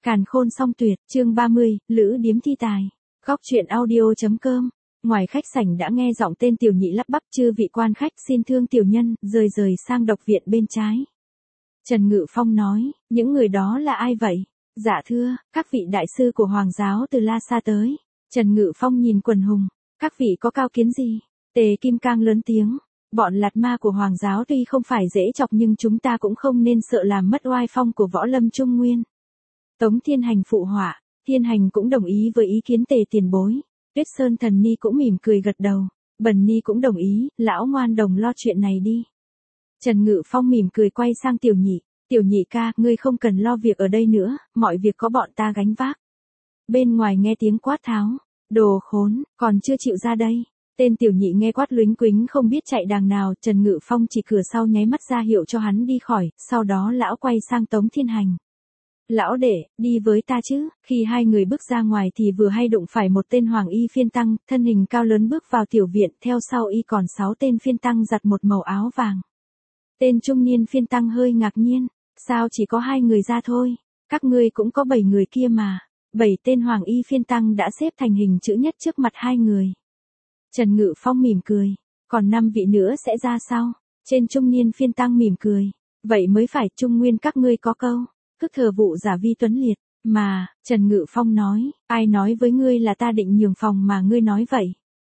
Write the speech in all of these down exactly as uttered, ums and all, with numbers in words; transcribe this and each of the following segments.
Càn khôn song tuyệt, chương ba mươi, Lữ điếm thi tài. Góc truyện audio.com. Ngoài khách sảnh đã nghe giọng tên tiểu nhị lắp bắp, chư vị quan khách xin thương tiểu nhân, rời rời sang độc viện bên trái. Trần Ngự Phong nói, những người đó là ai vậy? Dạ thưa, các vị đại sư của Hoàng giáo từ La Sa tới. Trần Ngự Phong nhìn quần hùng, các vị có cao kiến gì? Tề Kim Cang lớn tiếng, bọn lạt ma của Hoàng giáo tuy không phải dễ chọc nhưng chúng ta cũng không nên sợ làm mất oai phong của võ lâm Trung Nguyên. Tống Thiên Hành phụ họa, Thiên Hành cũng đồng ý với ý kiến Tề tiền bối. Tuyết Sơn Thần Ni cũng mỉm cười gật đầu, Bần Ni cũng đồng ý, lão ngoan đồng lo chuyện này đi. Trần Ngự Phong mỉm cười quay sang tiểu nhị, tiểu nhị ca, ngươi không cần lo việc ở đây nữa, mọi việc có bọn ta gánh vác. Bên ngoài nghe tiếng quát tháo, đồ khốn, còn chưa chịu ra đây. Tên tiểu nhị nghe quát luính quính không biết chạy đàng nào, Trần Ngự Phong chỉ cửa sau nháy mắt ra hiệu cho hắn đi khỏi, sau đó lão quay sang Tống Thiên Hành. Lão đệ, đi với ta chứ? Khi hai người bước ra ngoài thì vừa hay đụng phải một tên hoàng y phiên tăng, thân hình cao lớn bước vào tiểu viện, theo sau y còn sáu tên phiên tăng giặt một màu áo vàng. Tên trung niên phiên tăng hơi ngạc nhiên, sao chỉ có hai người ra thôi? Các ngươi cũng có bảy người kia mà. Bảy tên hoàng y phiên tăng đã xếp thành hình chữ nhất trước mặt hai người. Trần Ngự Phong mỉm cười, còn năm vị nữa sẽ ra sau. Trên trung niên phiên tăng mỉm cười, vậy mới phải, Trung Nguyên các ngươi có câu, cứ thờ vụ giả vi tuấn liệt, mà, Trần Ngự Phong nói, ai nói với ngươi là ta định nhường phòng mà ngươi nói vậy?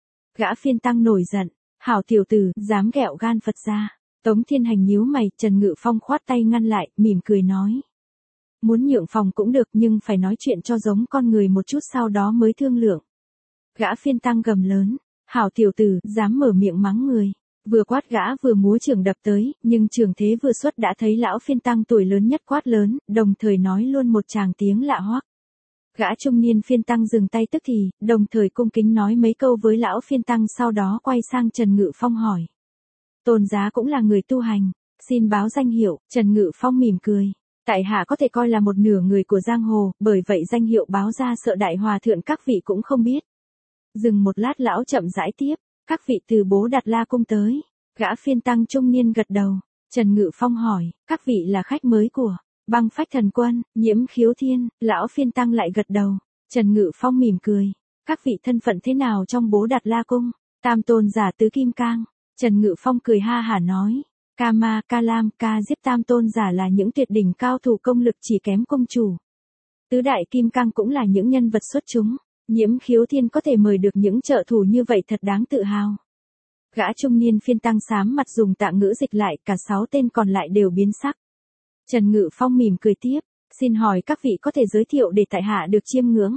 Gã phiên tăng nổi giận, hảo tiểu tử, dám ghẹo gan Phật gia. Tống Thiên Hành nhíu mày, Trần Ngự Phong khoát tay ngăn lại, mỉm cười nói. Muốn nhượng phòng cũng được nhưng phải nói chuyện cho giống con người một chút sau đó mới thương lượng. Gã phiên tăng gầm lớn, hảo tiểu tử, dám mở miệng mắng người. Vừa quát gã vừa múa trường đập tới, nhưng trường thế vừa xuất đã thấy lão phiên tăng tuổi lớn nhất quát lớn, đồng thời nói luôn một tràng tiếng lạ hoắc. Gã trung niên phiên tăng dừng tay tức thì, đồng thời cung kính nói mấy câu với lão phiên tăng, sau đó quay sang Trần Ngự Phong hỏi. Tôn giá cũng là người tu hành, xin báo danh hiệu. Trần Ngự Phong mỉm cười, tại hạ có thể coi là một nửa người của giang hồ, bởi vậy danh hiệu báo ra sợ đại hòa thượng các vị cũng không biết. Dừng một lát lão chậm rãi tiếp, các vị từ Bố Đạt La cung tới. Gã phiên tăng trung niên gật đầu. Trần Ngự Phong hỏi, các vị là khách mới của Băng Phách Thần Quân, Nhiễm Khiếu Thiên? Lão phiên tăng lại gật đầu. Trần Ngự Phong mỉm cười, các vị thân phận thế nào trong Bố Đạt La cung? Tam tôn giả tứ kim cang. Trần Ngự Phong cười ha hả nói, Ca Ma, Ca Lam, Ca Diếp tam tôn giả là những tuyệt đỉnh cao thủ công lực chỉ kém công chủ. Tứ đại kim cang cũng là những nhân vật xuất chúng. Nhiễm Khiếu Thiên có thể mời được những trợ thủ như vậy thật đáng tự hào. Gã trung niên phiên tăng xám mặt dùng tạng ngữ dịch lại, cả sáu tên còn lại đều biến sắc. Trần Ngự Phong mỉm cười tiếp, xin hỏi các vị có thể giới thiệu để tại hạ được chiêm ngưỡng.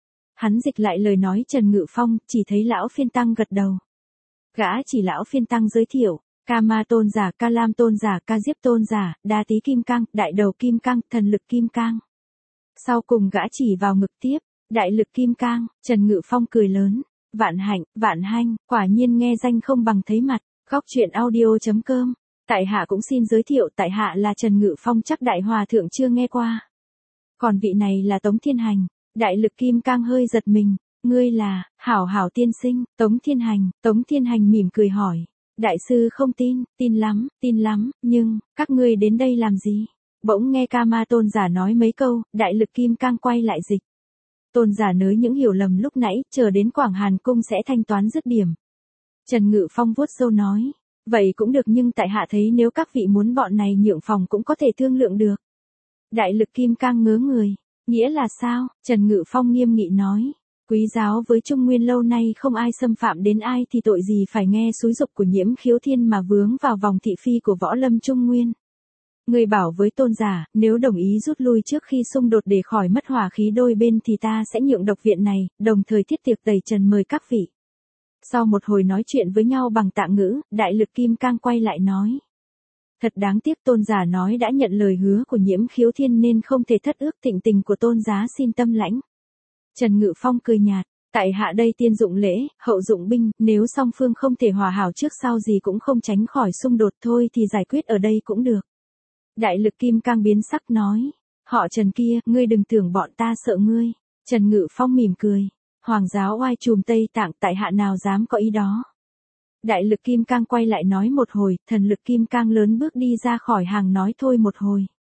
Hắn dịch lại lời nói Trần Ngự Phong, chỉ thấy lão phiên tăng gật đầu. Gã chỉ lão phiên tăng giới thiệu, Ca Ma tôn giả, Ca Lam tôn giả, Ca Diếp tôn giả, Đa Tý kim cang, Đại Đầu kim cang, Thần Lực kim cang. Sau cùng gã chỉ vào ngực tiếp, Đại Lực kim cang. Trần Ngự Phong cười lớn, vạn hạnh, vạn hanh, quả nhiên nghe danh không bằng thấy mặt. Góc truyện audio.com. Tại hạ cũng xin giới thiệu, tại hạ là Trần Ngự Phong, chắc đại hòa thượng chưa nghe qua. Còn vị này là Tống Thiên Hành. Đại Lực kim cang hơi giật mình, ngươi là, hảo hảo tiên sinh, Tống Thiên Hành. Tống Thiên Hành mỉm cười hỏi, đại sư không tin? Tin lắm, tin lắm, nhưng, các ngươi đến đây làm gì? Bỗng nghe Ca Ma tôn giả nói mấy câu, Đại Lực kim cang quay lại dịch. Tôn giả nới những hiểu lầm lúc nãy, chờ đến Quảng Hàn cung sẽ thanh toán dứt điểm. Trần Ngự Phong vuốt râu nói, vậy cũng được nhưng tại hạ thấy nếu các vị muốn bọn này nhượng phòng cũng có thể thương lượng được. Đại Lực kim cang ngớ người, nghĩa là sao? Trần Ngự Phong nghiêm nghị nói, quý giáo với Trung Nguyên lâu nay không ai xâm phạm đến ai thì tội gì phải nghe xúi giục của Nhiễm Khiếu Thiên mà vướng vào vòng thị phi của võ lâm Trung Nguyên. Người bảo với tôn giả, nếu đồng ý rút lui trước khi xung đột để khỏi mất hòa khí đôi bên thì ta sẽ nhượng độc viện này, đồng thời thiết tiệc tẩy trần mời các vị. Sau một hồi nói chuyện với nhau bằng tạng ngữ, Đại Lực kim cang quay lại nói. Thật đáng tiếc tôn giả nói đã nhận lời hứa của Nhiễm Khiếu Thiên nên không thể thất ước, thịnh tình của tôn giá xin tâm lãnh. Trần Ngự Phong cười nhạt, tại hạ đây tiên dụng lễ, hậu dụng binh, nếu song phương không thể hòa hảo trước sau gì cũng không tránh khỏi xung đột thôi thì giải quyết ở đây cũng được. Đại Lực kim cang biến sắc nói, họ Trần kia, ngươi đừng tưởng bọn ta sợ ngươi. Trần Ngự Phong mỉm cười, Hoàng giáo oai trùm Tây Tạng, tại hạ nào dám có ý đó. Đại Lực kim cang quay lại nói một hồi, Thần Lực kim cang lớn bước đi ra khỏi hàng nói thôi một hồi.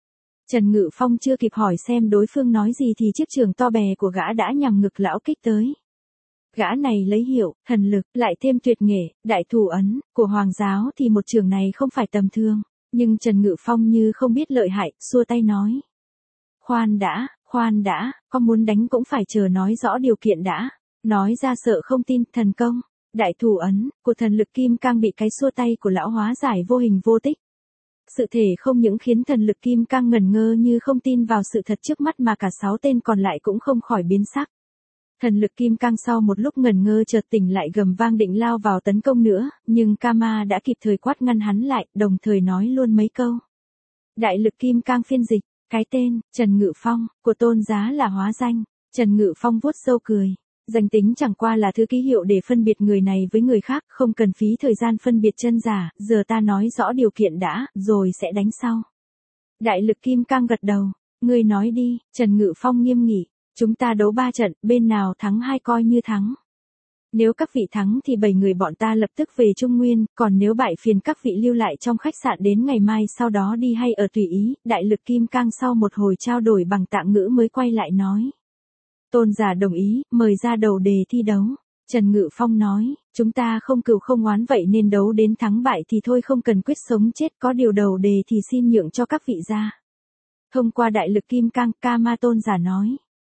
Trần Ngự Phong chưa kịp hỏi xem đối phương nói gì thì chiếc trường to bè của gã đã nhằm ngực lão kích tới. Gã này lấy hiệu, thần lực, lại thêm tuyệt nghệ, đại thủ ấn, của Hoàng giáo thì một trường này không phải tầm thường. Nhưng Trần Ngự Phong như không biết lợi hại, xua tay nói. Khoan đã, khoan đã, có muốn đánh cũng phải chờ nói rõ điều kiện đã. Nói ra sợ không tin, thần công, đại thủ ấn, của thần lực kim cang bị cái xua tay của lão hóa giải vô hình vô tích. Sự thể không những khiến thần lực kim cang ngẩn ngơ như không tin vào sự thật trước mắt mà cả sáu tên còn lại cũng không khỏi biến sắc. Thần lực kim cang sau một lúc ngẩn ngơ chợt tỉnh lại gầm vang định lao vào tấn công nữa, nhưng Kama đã kịp thời quát ngăn hắn lại, đồng thời nói luôn mấy câu. Đại lực kim cang phiên dịch, cái tên, Trần Ngự Phong, của tôn giá là hóa danh. Trần Ngự Phong vuốt râu cười. Danh tính chẳng qua là thứ ký hiệu để phân biệt người này với người khác, không cần phí thời gian phân biệt chân giả, giờ ta nói rõ điều kiện đã, rồi sẽ đánh sau. Đại lực kim cang gật đầu, ngươi nói đi, Trần Ngự Phong nghiêm nghị, chúng ta đấu ba trận, bên nào thắng hai coi như thắng. Nếu các vị thắng thì bảy người bọn ta lập tức về Trung Nguyên, còn nếu bại phiền các vị lưu lại trong khách sạn đến ngày mai sau đó đi hay ở tùy ý. Đại lực kim cang sau một hồi trao đổi bằng tạng ngữ mới quay lại nói. Tôn giả đồng ý, mời ra đầu đề thi đấu. Trần Ngự Phong nói, chúng ta không cừu không oán vậy nên đấu đến thắng bại thì thôi, không cần quyết sống chết, có điều đầu đề thì xin nhượng cho các vị ra. Thông qua đại lực kim cang, Kama tôn giả nói.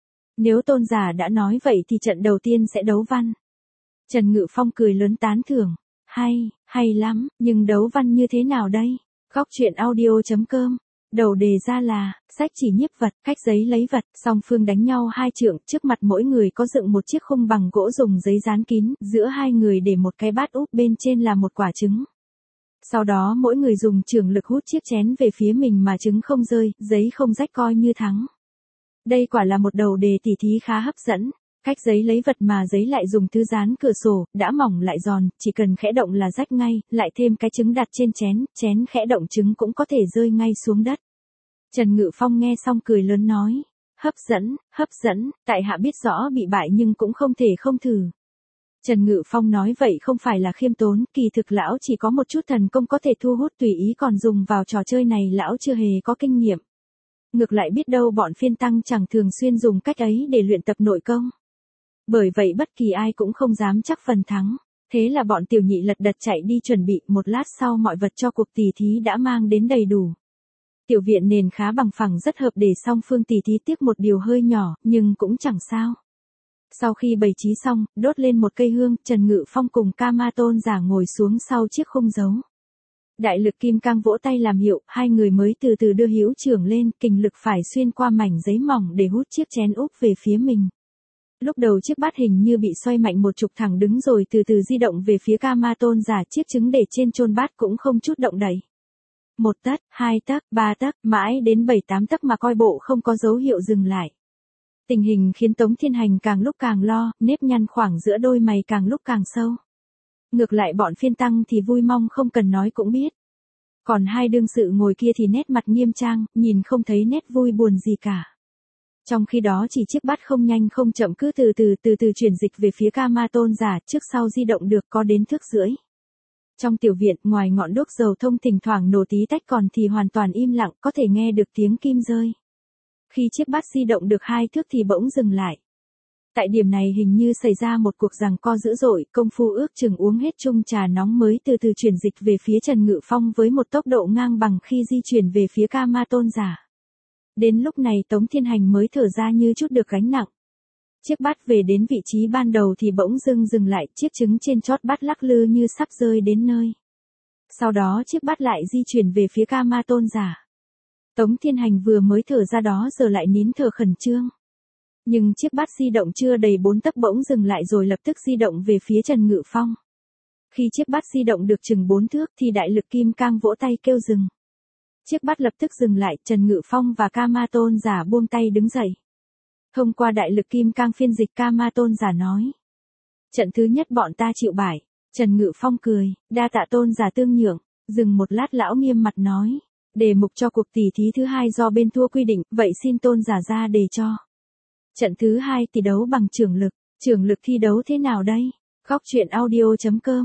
Nếu tôn giả đã nói vậy thì trận đầu tiên sẽ đấu văn. Trần Ngự Phong cười lớn tán thưởng. Hay, hay lắm, nhưng đấu văn như thế nào đây? Góc truyện audio chấm com. Đầu đề ra là, sách chỉ nhiếp vật, cách giấy lấy vật, song phương đánh nhau hai trượng, trước mặt mỗi người có dựng một chiếc khung bằng gỗ dùng giấy dán kín, giữa hai người để một cái bát úp, bên trên là một quả trứng. Sau đó mỗi người dùng trường lực hút chiếc chén về phía mình mà trứng không rơi, giấy không rách coi như thắng. Đây quả là một đầu đề tỉ thí khá hấp dẫn. Cách giấy lấy vật mà giấy lại dùng thứ dán cửa sổ, đã mỏng lại giòn, chỉ cần khẽ động là rách ngay, lại thêm cái trứng đặt trên chén, chén khẽ động trứng cũng có thể rơi ngay xuống đất. Trần Ngự Phong nghe xong cười lớn nói, hấp dẫn, hấp dẫn, tại hạ biết rõ bị bại nhưng cũng không thể không thử. Trần Ngự Phong nói vậy không phải là khiêm tốn, kỳ thực lão chỉ có một chút thần công có thể thu hút tùy ý, còn dùng vào trò chơi này lão chưa hề có kinh nghiệm. Ngược lại biết đâu bọn phiên tăng chẳng thường xuyên dùng cách ấy để luyện tập nội công. Bởi vậy bất kỳ ai cũng không dám chắc phần thắng. Thế là bọn tiểu nhị lật đật chạy đi chuẩn bị, một lát sau mọi vật cho cuộc tỉ thí đã mang đến đầy đủ. Tiểu viện nền khá bằng phẳng rất hợp để song phương tỉ thí, tiếc một điều hơi nhỏ, nhưng cũng chẳng sao. Sau khi bày trí xong, đốt lên một cây hương, Trần Ngự Phong cùng Kama tôn giả ngồi xuống sau chiếc khung dấu. Đại lực kim cang vỗ tay làm hiệu, hai người mới từ từ đưa hữu trưởng lên, kình lực phải xuyên qua mảnh giấy mỏng để hút chiếc chén úp về phía mình. Lúc đầu chiếc bát hình như bị xoay mạnh một chục thẳng đứng rồi từ từ di động về phía Kama tôn giả, chiếc trứng để trên chôn bát cũng không chút động đậy. Một tấc, hai tấc, ba tấc, mãi đến bảy tám tấc mà coi bộ không có dấu hiệu dừng lại. Tình hình khiến Tống Thiên Hành càng lúc càng lo, nếp nhăn khoảng giữa đôi mày càng lúc càng sâu. Ngược lại bọn phiên tăng thì vui mong không cần nói cũng biết. Còn hai đương sự ngồi kia thì nét mặt nghiêm trang, nhìn không thấy nét vui buồn gì cả. Trong khi đó chỉ chiếc bát không nhanh không chậm cứ từ từ từ từ chuyển dịch về phía Kama tôn giả, trước sau di động được có đến thước rưỡi. Trong tiểu viện, ngoài ngọn đuốc dầu thông thỉnh thoảng nổ tí tách còn thì hoàn toàn im lặng, có thể nghe được tiếng kim rơi. Khi chiếc bát di động được hai thước thì bỗng dừng lại. Tại điểm này hình như xảy ra một cuộc giằng co dữ dội, công phu ước chừng uống hết chung trà nóng mới từ từ chuyển dịch về phía Trần Ngự Phong với một tốc độ ngang bằng khi di chuyển về phía Kama tôn giả. Đến lúc này Tống Thiên Hành mới thở ra như chút được gánh nặng. Chiếc bát về đến vị trí ban đầu thì bỗng dưng dừng lại, chiếc trứng trên chót bát lắc lư như sắp rơi đến nơi. Sau đó chiếc bát lại di chuyển về phía Kama tôn giả. Tống Thiên Hành vừa mới thở ra đó giờ lại nín thở khẩn trương. Nhưng chiếc bát di động chưa đầy bốn tấc bỗng dừng lại rồi lập tức di động về phía Trần Ngự Phong. Khi chiếc bát di động được chừng bốn thước thì đại lực kim cang vỗ tay kêu dừng. Chiếc bát lập tức dừng lại, Trần Ngự Phong và Kama tôn giả buông tay đứng dậy. Thông qua đại lực kim cang phiên dịch, Kama tôn giả nói. Trận thứ nhất bọn ta chịu bại. Trần Ngự Phong cười, đa tạ tôn giả tương nhượng. Dừng một lát lão nghiêm mặt nói. Đề mục cho cuộc tỉ thí thứ hai do bên thua quy định, vậy xin tôn giả ra đề cho. Trận thứ hai tỷ đấu bằng trưởng lực. Trưởng lực thi đấu thế nào đây? Góc truyện audio chấm com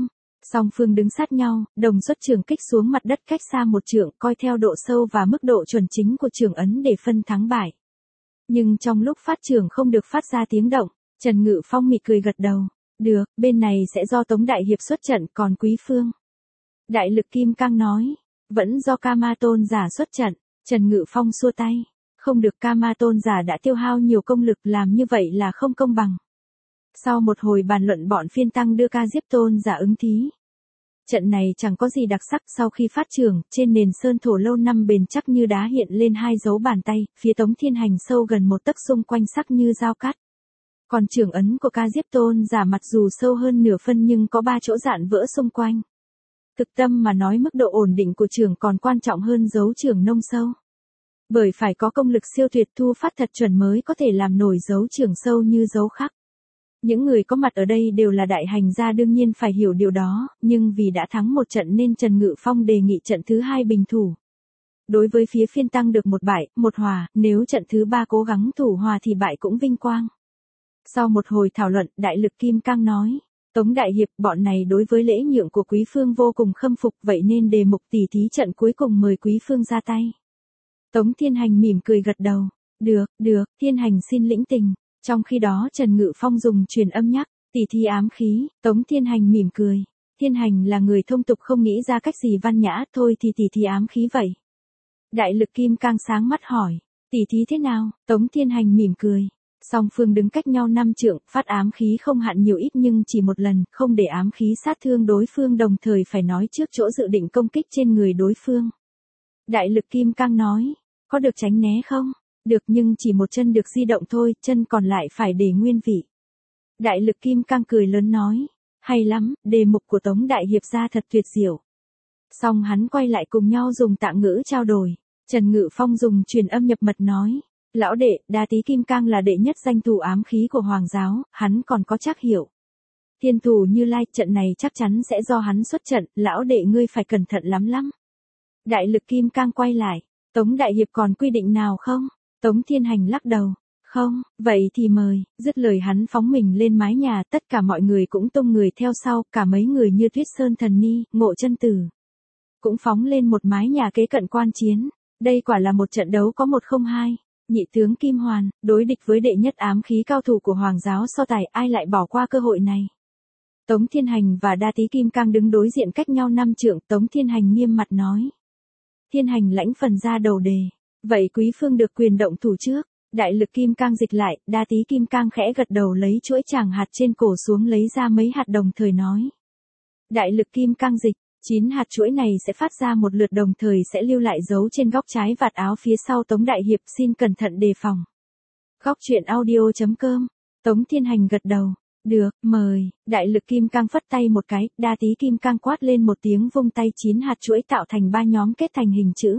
Song phương đứng sát nhau, đồng xuất trường kích xuống mặt đất cách xa một trượng, coi theo độ sâu và mức độ chuẩn chính của trường ấn để phân thắng bại. Nhưng trong lúc phát trường không được phát ra tiếng động, Trần Ngự Phong mỉm cười gật đầu. Được, bên này sẽ do Tống Đại Hiệp xuất trận, còn Quý Phương. Đại Lực Kim Cang nói, vẫn do Kama Tôn giả xuất trận. Trần Ngự Phong xua tay. Không được, Kama Tôn giả đã tiêu hao nhiều công lực, làm như vậy là không công bằng. Sau một hồi bàn luận, bọn phiên tăng đưa Ca Diếp Tôn giả ứng thí. Trận này chẳng có gì đặc sắc, sau khi phát trường, trên nền sơn thổ lâu năm bền chắc như đá hiện lên hai dấu bàn tay, phía Tống Thiên Hành sâu gần một tấc, xung quanh sắc như dao cắt. Còn trường ấn của Ca Diếp Tôn giả mặc dù sâu hơn nửa phân nhưng có ba chỗ dạn vỡ xung quanh. Thực tâm mà nói, mức độ ổn định của trường còn quan trọng hơn dấu trường nông sâu. Bởi phải có công lực siêu tuyệt, thu phát thật chuẩn mới có thể làm nổi dấu trường sâu như dấu khắc. Những người có mặt ở đây đều là đại hành gia, đương nhiên phải hiểu điều đó, nhưng vì đã thắng một trận nên Trần Ngự Phong đề nghị trận thứ hai bình thủ. Đối với phía phiên tăng được một bại, một hòa, nếu trận thứ ba cố gắng thủ hòa thì bại cũng vinh quang. Sau một hồi thảo luận, Đại Lực Kim Cang nói, Tống Đại Hiệp, bọn này đối với lễ nhượng của Quý Phương vô cùng khâm phục, vậy nên đề mục tỉ thí trận cuối cùng mời Quý Phương ra tay. Tống Thiên Hành mỉm cười gật đầu, được, được, Thiên Hành xin lĩnh tình. Trong khi đó Trần Ngự Phong dùng truyền âm nhắc, tỉ thí ám khí. Tống Thiên Hành mỉm cười, Thiên Hành là người thông tục không nghĩ ra cách gì văn nhã, thôi thì tỉ thí ám khí vậy. Đại Lực Kim Cang sáng mắt hỏi, tỉ thí thế nào? Tống Thiên Hành mỉm cười, song phương đứng cách nhau năm trượng, phát ám khí không hạn nhiều ít nhưng chỉ một lần, không để ám khí sát thương đối phương, đồng thời phải nói trước chỗ dự định công kích trên người đối phương. Đại Lực Kim Cang nói, có được tránh né không? Được, nhưng chỉ một chân được di động thôi, chân còn lại phải để nguyên vị. Đại Lực Kim Cang cười lớn nói, hay lắm, đề mục của Tống Đại Hiệp ra thật tuyệt diệu. Xong hắn quay lại cùng nhau dùng tạng ngữ trao đổi. Trần Ngự Phong dùng truyền âm nhập mật nói, lão đệ, Đa Tý Kim Cang là đệ nhất danh thủ ám khí của Hoàng giáo, hắn còn có trắc hiểu. Thiên thủ Như Lai, trận này chắc chắn sẽ do hắn xuất trận, lão đệ ngươi phải cẩn thận lắm lắm. Đại Lực Kim Cang quay lại, Tống Đại Hiệp còn quy định nào không? Tống Thiên Hành lắc đầu, không, vậy thì mời. Dứt lời hắn phóng mình lên mái nhà, tất cả mọi người cũng tung người theo sau, cả mấy người như Tuyết Sơn Thần Ni, Ngộ Chân Tử cũng phóng lên một mái nhà kế cận quan chiến. Đây quả là một trận đấu có một không hai. Nhị tướng Kim Hoàn, đối địch với đệ nhất ám khí cao thủ của Hoàng giáo so tài, ai lại bỏ qua cơ hội này. Tống Thiên Hành và Đa Tý Kim Cang đứng đối diện cách nhau năm trượng, Tống Thiên Hành nghiêm mặt nói. Thiên Hành lãnh phần ra đầu đề. Vậy Quý Phương được quyền động thủ trước. Đại Lực Kim Cang dịch lại, Đa Tý Kim Cang khẽ gật đầu, lấy chuỗi tràng hạt trên cổ xuống lấy ra mấy hạt đồng thời nói. Đại Lực Kim Cang dịch, chín hạt chuỗi này sẽ phát ra một lượt, đồng thời sẽ lưu lại dấu trên góc trái vạt áo phía sau. Tống Đại Hiệp xin cẩn thận đề phòng. Góc truyện audio chấm com. Tống Thiên Hành gật đầu. Được, mời. Đại Lực Kim Cang phất tay một cái, Đa Tý Kim Cang quát lên một tiếng, vung tay, chín hạt chuỗi tạo thành ba nhóm kết thành hình chữ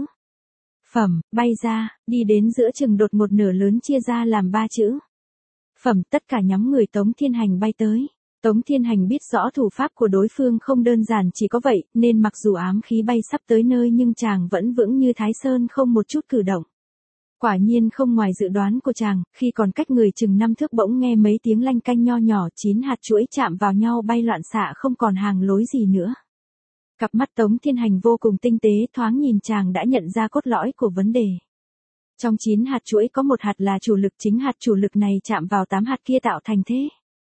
Phẩm, bay ra, đi đến giữa chừng, đột một nửa lớn chia ra làm ba chữ Phẩm, tất cả nhóm người Tống Thiên Hành bay tới. Tống Thiên Hành biết rõ thủ pháp của đối phương không đơn giản chỉ có vậy, nên mặc dù ám khí bay sắp tới nơi nhưng chàng vẫn vững như Thái Sơn, không một chút cử động. Quả nhiên không ngoài dự đoán của chàng, khi còn cách người chừng năm thước bỗng nghe mấy tiếng lanh canh nho nhỏ, chín hạt chuỗi chạm vào nhau bay loạn xạ, không còn hàng lối gì nữa. Cặp mắt Tống Thiên Hành vô cùng tinh tế, thoáng nhìn chàng đã nhận ra cốt lõi của vấn đề. Trong chín hạt chuỗi có một hạt là chủ lực, chính hạt chủ lực này chạm vào tám hạt kia tạo thành thế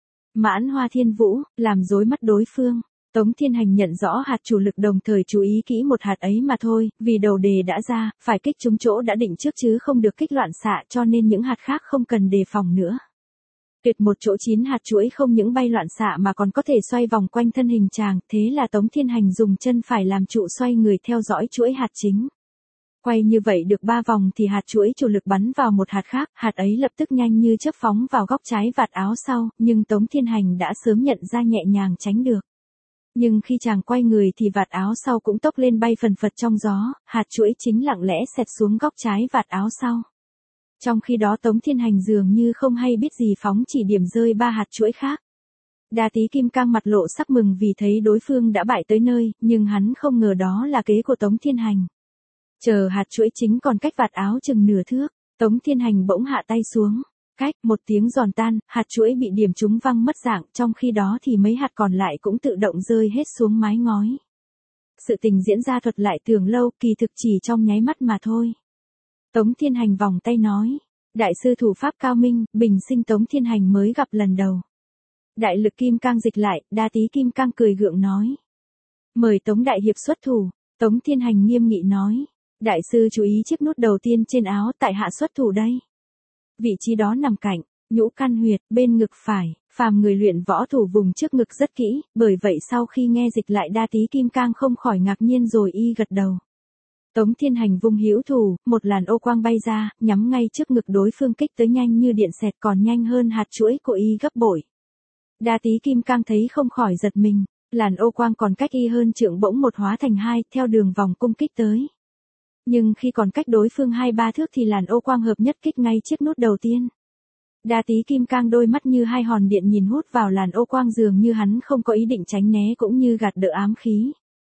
Mãn Hoa Thiên Vũ, làm rối mắt đối phương. Tống Thiên Hành nhận rõ hạt chủ lực, đồng thời chú ý kỹ một hạt ấy mà thôi, vì đầu đề đã ra, phải kích trúng chỗ đã định trước chứ không được kích loạn xạ, cho nên những hạt khác không cần đề phòng nữa. Tuyệt một chỗ chín hạt chuỗi không những bay loạn xạ mà còn có thể xoay vòng quanh thân hình chàng, thế là Tống Thiên Hành dùng chân phải làm trụ xoay người theo dõi chuỗi hạt chính. Quay như vậy được ba vòng thì hạt chuỗi chủ lực bắn vào một hạt khác, hạt ấy lập tức nhanh như chớp phóng vào góc trái vạt áo sau, nhưng Tống Thiên Hành đã sớm nhận ra, nhẹ nhàng tránh được. Nhưng khi chàng quay người thì vạt áo sau cũng tốc lên bay phần phật trong gió, hạt chuỗi chính lặng lẽ xẹt xuống góc trái vạt áo sau. Trong khi đó Tống Thiên Hành dường như không hay biết gì phóng chỉ điểm rơi ba hạt chuỗi khác. Đa Tý Kim Cang mặt lộ sắc mừng vì thấy đối phương đã bại tới nơi, nhưng hắn không ngờ đó là kế của Tống Thiên Hành. Chờ hạt chuỗi chính còn cách vạt áo chừng nửa thước, Tống Thiên Hành bỗng hạ tay xuống. Cách, một tiếng giòn tan, hạt chuỗi bị điểm trúng văng mất dạng, trong khi đó thì mấy hạt còn lại cũng tự động rơi hết xuống mái ngói. Sự tình diễn ra thuật lại tưởng lâu, kỳ thực chỉ trong nháy mắt mà thôi. Tống Thiên Hành vòng tay nói. Đại sư thủ pháp cao minh, bình sinh Tống Thiên Hành mới gặp lần đầu. Đại lực kim cang dịch lại, đa tí kim cang cười gượng nói. Mời Tống Đại Hiệp xuất thủ. Tống Thiên Hành nghiêm nghị nói. Đại sư chú ý chiếc nút đầu tiên trên áo, tại hạ xuất thủ đây. Vị trí đó nằm cạnh, nhũ căn huyệt, bên ngực phải, phàm người luyện võ thủ vùng trước ngực rất kỹ, bởi vậy sau khi nghe dịch lại đa tí kim cang không khỏi ngạc nhiên rồi y gật đầu. Tống Thiên Hành vung hữu thủ, một làn ô quang bay ra, nhắm ngay trước ngực đối phương kích tới nhanh như điện xẹt còn nhanh hơn hạt chuỗi của y gấp bội. Đa tí kim cang thấy không khỏi giật mình, làn ô quang còn cách y hơn trượng bỗng một hóa thành hai, theo đường vòng cung kích tới. Nhưng khi còn cách đối phương hai ba thước thì làn ô quang hợp nhất kích ngay chiếc nút đầu tiên. Đa tí kim cang đôi mắt như hai hòn điện nhìn hút vào làn ô quang dường như hắn không có ý định tránh né cũng như gạt đỡ ám khí.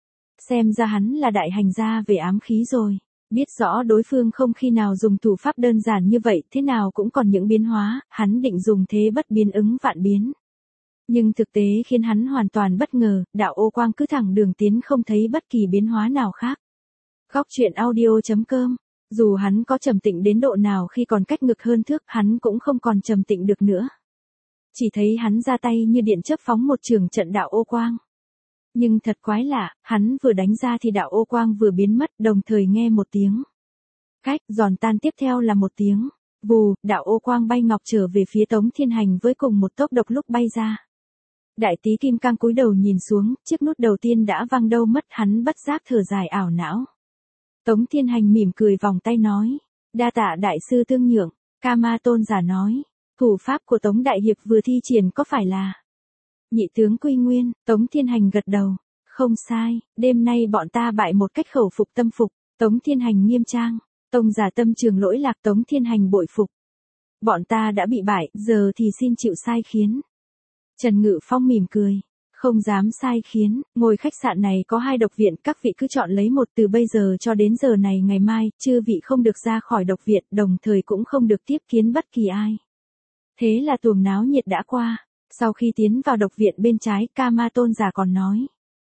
Xem ra hắn là đại hành gia về ám khí rồi. Biết rõ đối phương không khi nào dùng thủ pháp đơn giản như vậy, thế nào cũng còn những biến hóa, hắn định dùng thế bất biến ứng vạn biến. Nhưng thực tế khiến hắn hoàn toàn bất ngờ, đạo ô quang cứ thẳng đường tiến không thấy bất kỳ biến hóa nào khác. Góc truyện audio chấm com. Dù hắn có trầm tĩnh đến độ nào khi còn cách ngực hơn thước, hắn cũng không còn trầm tĩnh được nữa. Chỉ thấy hắn ra tay như điện chớp phóng một trường trận đạo ô quang. Nhưng thật quái lạ, hắn vừa đánh ra thì đạo ô quang vừa biến mất, đồng thời nghe một tiếng. Cách, giòn tan tiếp theo là một tiếng. Vù, đạo ô quang bay ngọc trở về phía Tống Thiên Hành với cùng một tốc độ lúc bay ra. Đại tí kim cang cúi đầu nhìn xuống, chiếc nút đầu tiên đã văng đâu mất, hắn bất giác thở dài ảo não. Tống Thiên Hành mỉm cười vòng tay nói. Đa tạ đại sư tương nhượng. Kama tôn giả nói. Thủ pháp của Tống Đại Hiệp vừa thi triển có phải là Nhị tướng Quy Nguyên? Tống Thiên Hành gật đầu. Không sai, đêm nay bọn ta bại một cách khẩu phục tâm phục. Tống Thiên Hành nghiêm trang. Tông giả tâm trường lỗi lạc. Tống Thiên Hành bội phục. Bọn ta đã bị bại, giờ thì xin chịu sai khiến. Trần Ngự Phong mỉm cười. Không dám sai khiến, ngôi khách sạn này có hai độc viện, các vị cứ chọn lấy một, từ bây giờ cho đến giờ này ngày mai, chư vị không được ra khỏi độc viện, đồng thời cũng không được tiếp kiến bất kỳ ai. Thế là tuồng náo nhiệt đã qua. Sau khi tiến vào độc viện bên trái, Kama tôn giả còn nói.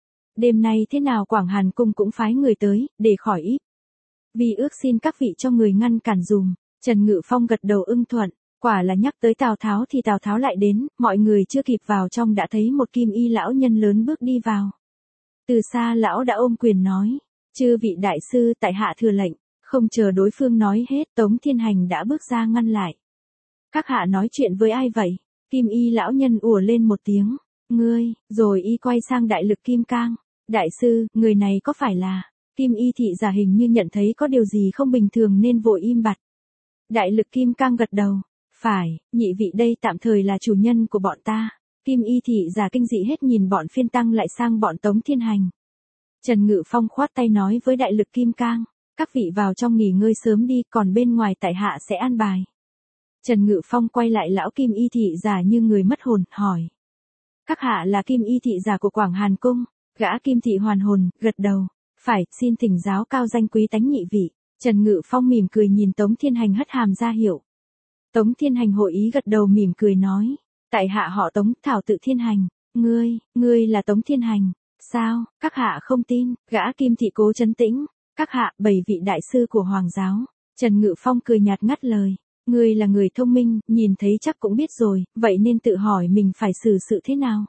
Đêm nay thế nào Quảng Hàn Cung cũng phái người tới, để khỏi íp. Vì ước xin các vị cho người ngăn cản dùm. Trần Ngự Phong gật đầu ưng thuận. Quả là nhắc tới Tào Tháo thì Tào Tháo lại đến, mọi người chưa kịp vào trong đã thấy một kim y lão nhân lớn bước đi vào. Từ xa lão đã ôm quyền nói, chư vị đại sư tại hạ thừa lệnh, không chờ đối phương nói hết, Tống Thiên Hành đã bước ra ngăn lại. Các hạ nói chuyện với ai vậy? Kim y lão nhân ủa lên một tiếng, ngươi, rồi y quay sang đại lực kim cang. Đại sư, người này có phải là? Kim y thị giả hình như nhận thấy có điều gì không bình thường nên vội im bặt. Đại lực kim cang gật đầu. Phải, nhị vị đây tạm thời là chủ nhân của bọn ta. Kim y thị giả kinh dị hết nhìn bọn phiên tăng lại sang bọn Tống Thiên Hành. Trần Ngự Phong khoát tay nói với đại lực kim cang. Các vị vào trong nghỉ ngơi sớm đi, còn bên ngoài tại hạ sẽ an bài. Trần Ngự Phong quay lại lão kim y thị giả như người mất hồn, hỏi. Các hạ là kim y thị giả của Quảng Hàn Cung. Gã kim thị hoàn hồn, gật đầu. Phải, xin thỉnh giáo cao danh quý tánh nhị vị. Trần Ngự Phong mỉm cười nhìn Tống Thiên Hành hất hàm ra hiệu. Tống Thiên Hành hội ý gật đầu mỉm cười nói. Tại hạ họ Tống, thảo tự Thiên Hành. Ngươi, ngươi là Tống Thiên Hành. Sao, các hạ không tin? Gã kim thị cố trấn tĩnh. Các hạ, bảy vị đại sư của Hoàng giáo. Trần Ngự Phong cười nhạt ngắt lời. Ngươi là người thông minh, nhìn thấy chắc cũng biết rồi, vậy nên tự hỏi mình phải xử sự thế nào?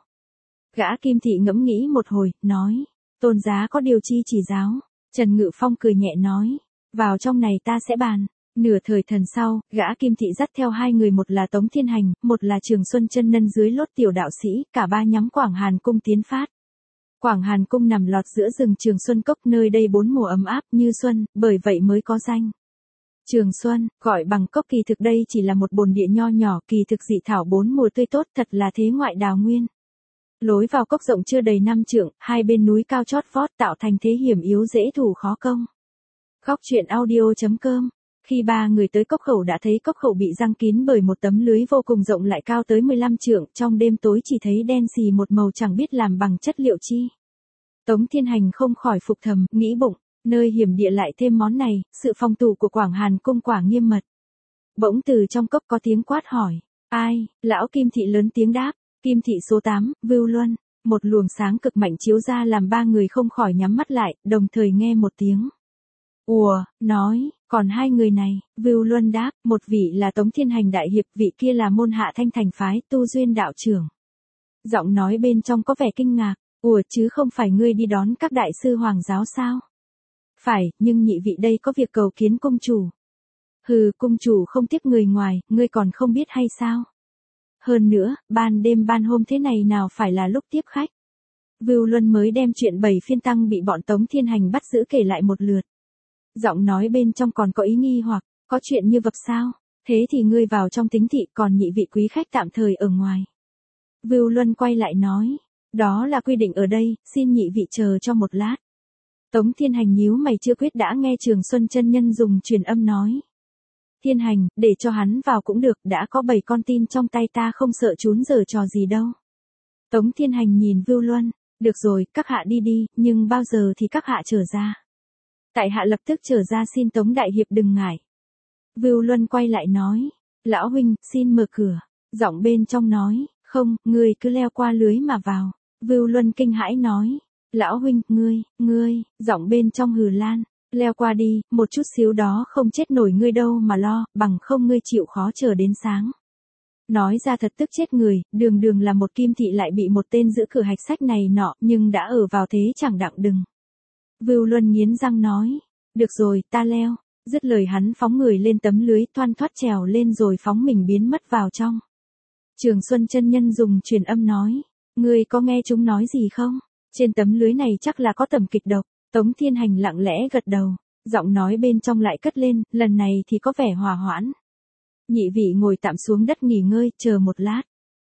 Gã kim thị ngẫm nghĩ một hồi, nói. Tôn giá có điều chi chỉ giáo. Trần Ngự Phong cười nhẹ nói. Vào trong này ta sẽ bàn. Nửa thời thần sau, gã kim thị dắt theo hai người, một là Tống Thiên Hành, một là Trường Xuân chân nhân dưới lốt tiểu đạo sĩ, cả ba nhắm Quảng Hàn Cung tiến phát. Quảng Hàn Cung nằm lọt giữa rừng Trường Xuân Cốc, nơi đây bốn mùa ấm áp như xuân, bởi vậy mới có danh. Trường Xuân, gọi bằng cốc, kỳ thực đây chỉ là một bồn địa nho nhỏ, kỳ thực dị thảo bốn mùa tươi tốt, thật là thế ngoại đào nguyên. Lối vào cốc rộng chưa đầy năm trượng, hai bên núi cao chót vót tạo thành thế hiểm yếu dễ thủ khó công. Góc truyện audio chấm com. Khi ba người tới cốc khẩu đã thấy cốc khẩu bị giăng kín bởi một tấm lưới vô cùng rộng lại cao tới mười lăm trượng, trong đêm tối chỉ thấy đen xì một màu chẳng biết làm bằng chất liệu chi. Tống Thiên Hành không khỏi phục thầm, nghĩ bụng, nơi hiểm địa lại thêm món này, sự phòng thủ của Quảng Hàn Cung quả nghiêm mật. bỗng từ trong cốc có tiếng quát hỏi. Ai? Lão Kim Thị lớn tiếng đáp. Kim Thị số tám, Vưu Luân. Một luồng sáng cực mạnh chiếu ra làm ba người không khỏi nhắm mắt lại, đồng thời nghe một tiếng. Ùa, nói, còn hai người này, Vưu Luân đáp, một vị là Tống Thiên Hành đại hiệp, vị kia là môn hạ Thanh Thành phái, Tu Duyên đạo trưởng. Giọng nói bên trong có vẻ kinh ngạc, ùa chứ không phải ngươi đi đón các đại sư hoàng giáo sao? Phải, nhưng nhị vị đây có việc cầu kiến cung chủ. Hừ, cung chủ không tiếp người ngoài, ngươi còn không biết hay sao? Hơn nữa, ban đêm ban hôm thế này nào phải là lúc tiếp khách. Vưu Luân mới đem chuyện bảy phiên tăng bị bọn Tống Thiên Hành bắt giữ kể lại một lượt. Giọng nói bên trong còn có ý nghi hoặc, có chuyện như vật sao? Thế thì ngươi vào trong tính thị, còn nhị vị quý khách tạm thời ở ngoài. Vưu Luân quay lại nói, đó là quy định ở đây, xin nhị vị chờ cho một lát. Tống Thiên Hành nhíu mày chưa quyết đã nghe Trường Xuân chân nhân dùng truyền âm nói. Thiên Hành, để cho hắn vào cũng được, đã có bảy con tin trong tay ta không sợ trún giở trò gì đâu. Tống Thiên Hành nhìn Vưu Luân, được rồi, các hạ đi đi, nhưng bao giờ thì các hạ trở ra? Tại hạ lập tức trở ra, xin Tống đại hiệp đừng ngại. Vưu Luân quay lại nói, lão huynh, xin mở cửa. Giọng bên trong nói, không, ngươi cứ leo qua lưới mà vào. Vưu Luân kinh hãi nói, lão huynh, ngươi, ngươi, giọng bên trong hừ lan, leo qua đi, một chút xíu đó không chết nổi ngươi đâu mà lo, bằng không ngươi chịu khó chờ đến sáng. Nói ra thật tức chết người, đường đường là một kim thị lại bị một tên giữ cửa hạch sách này nọ, nhưng đã ở vào thế chẳng đặng đừng. Vưu Luân nghiến răng nói, được rồi, ta leo. Dứt lời hắn phóng người lên tấm lưới, thoăn thoắt trèo lên rồi phóng mình biến mất vào trong. Trường Xuân chân nhân dùng truyền âm nói, ngươi có nghe chúng nói gì không? Trên tấm lưới này chắc là có tầm kịch độc. Tống Thiên Hành lặng lẽ gật đầu, giọng nói bên trong lại cất lên, lần này thì có vẻ hòa hoãn. Nhị vị ngồi tạm xuống đất nghỉ ngơi, chờ một lát.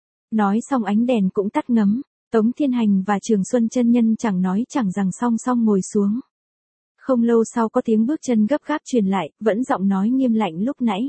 Nói xong ánh đèn cũng tắt ngấm, Tống Thiên Hành và Trường Xuân chân nhân chẳng nói chẳng rằng song song ngồi xuống. Không lâu sau có tiếng bước chân gấp gáp truyền lại, vẫn giọng nói nghiêm lạnh lúc nãy.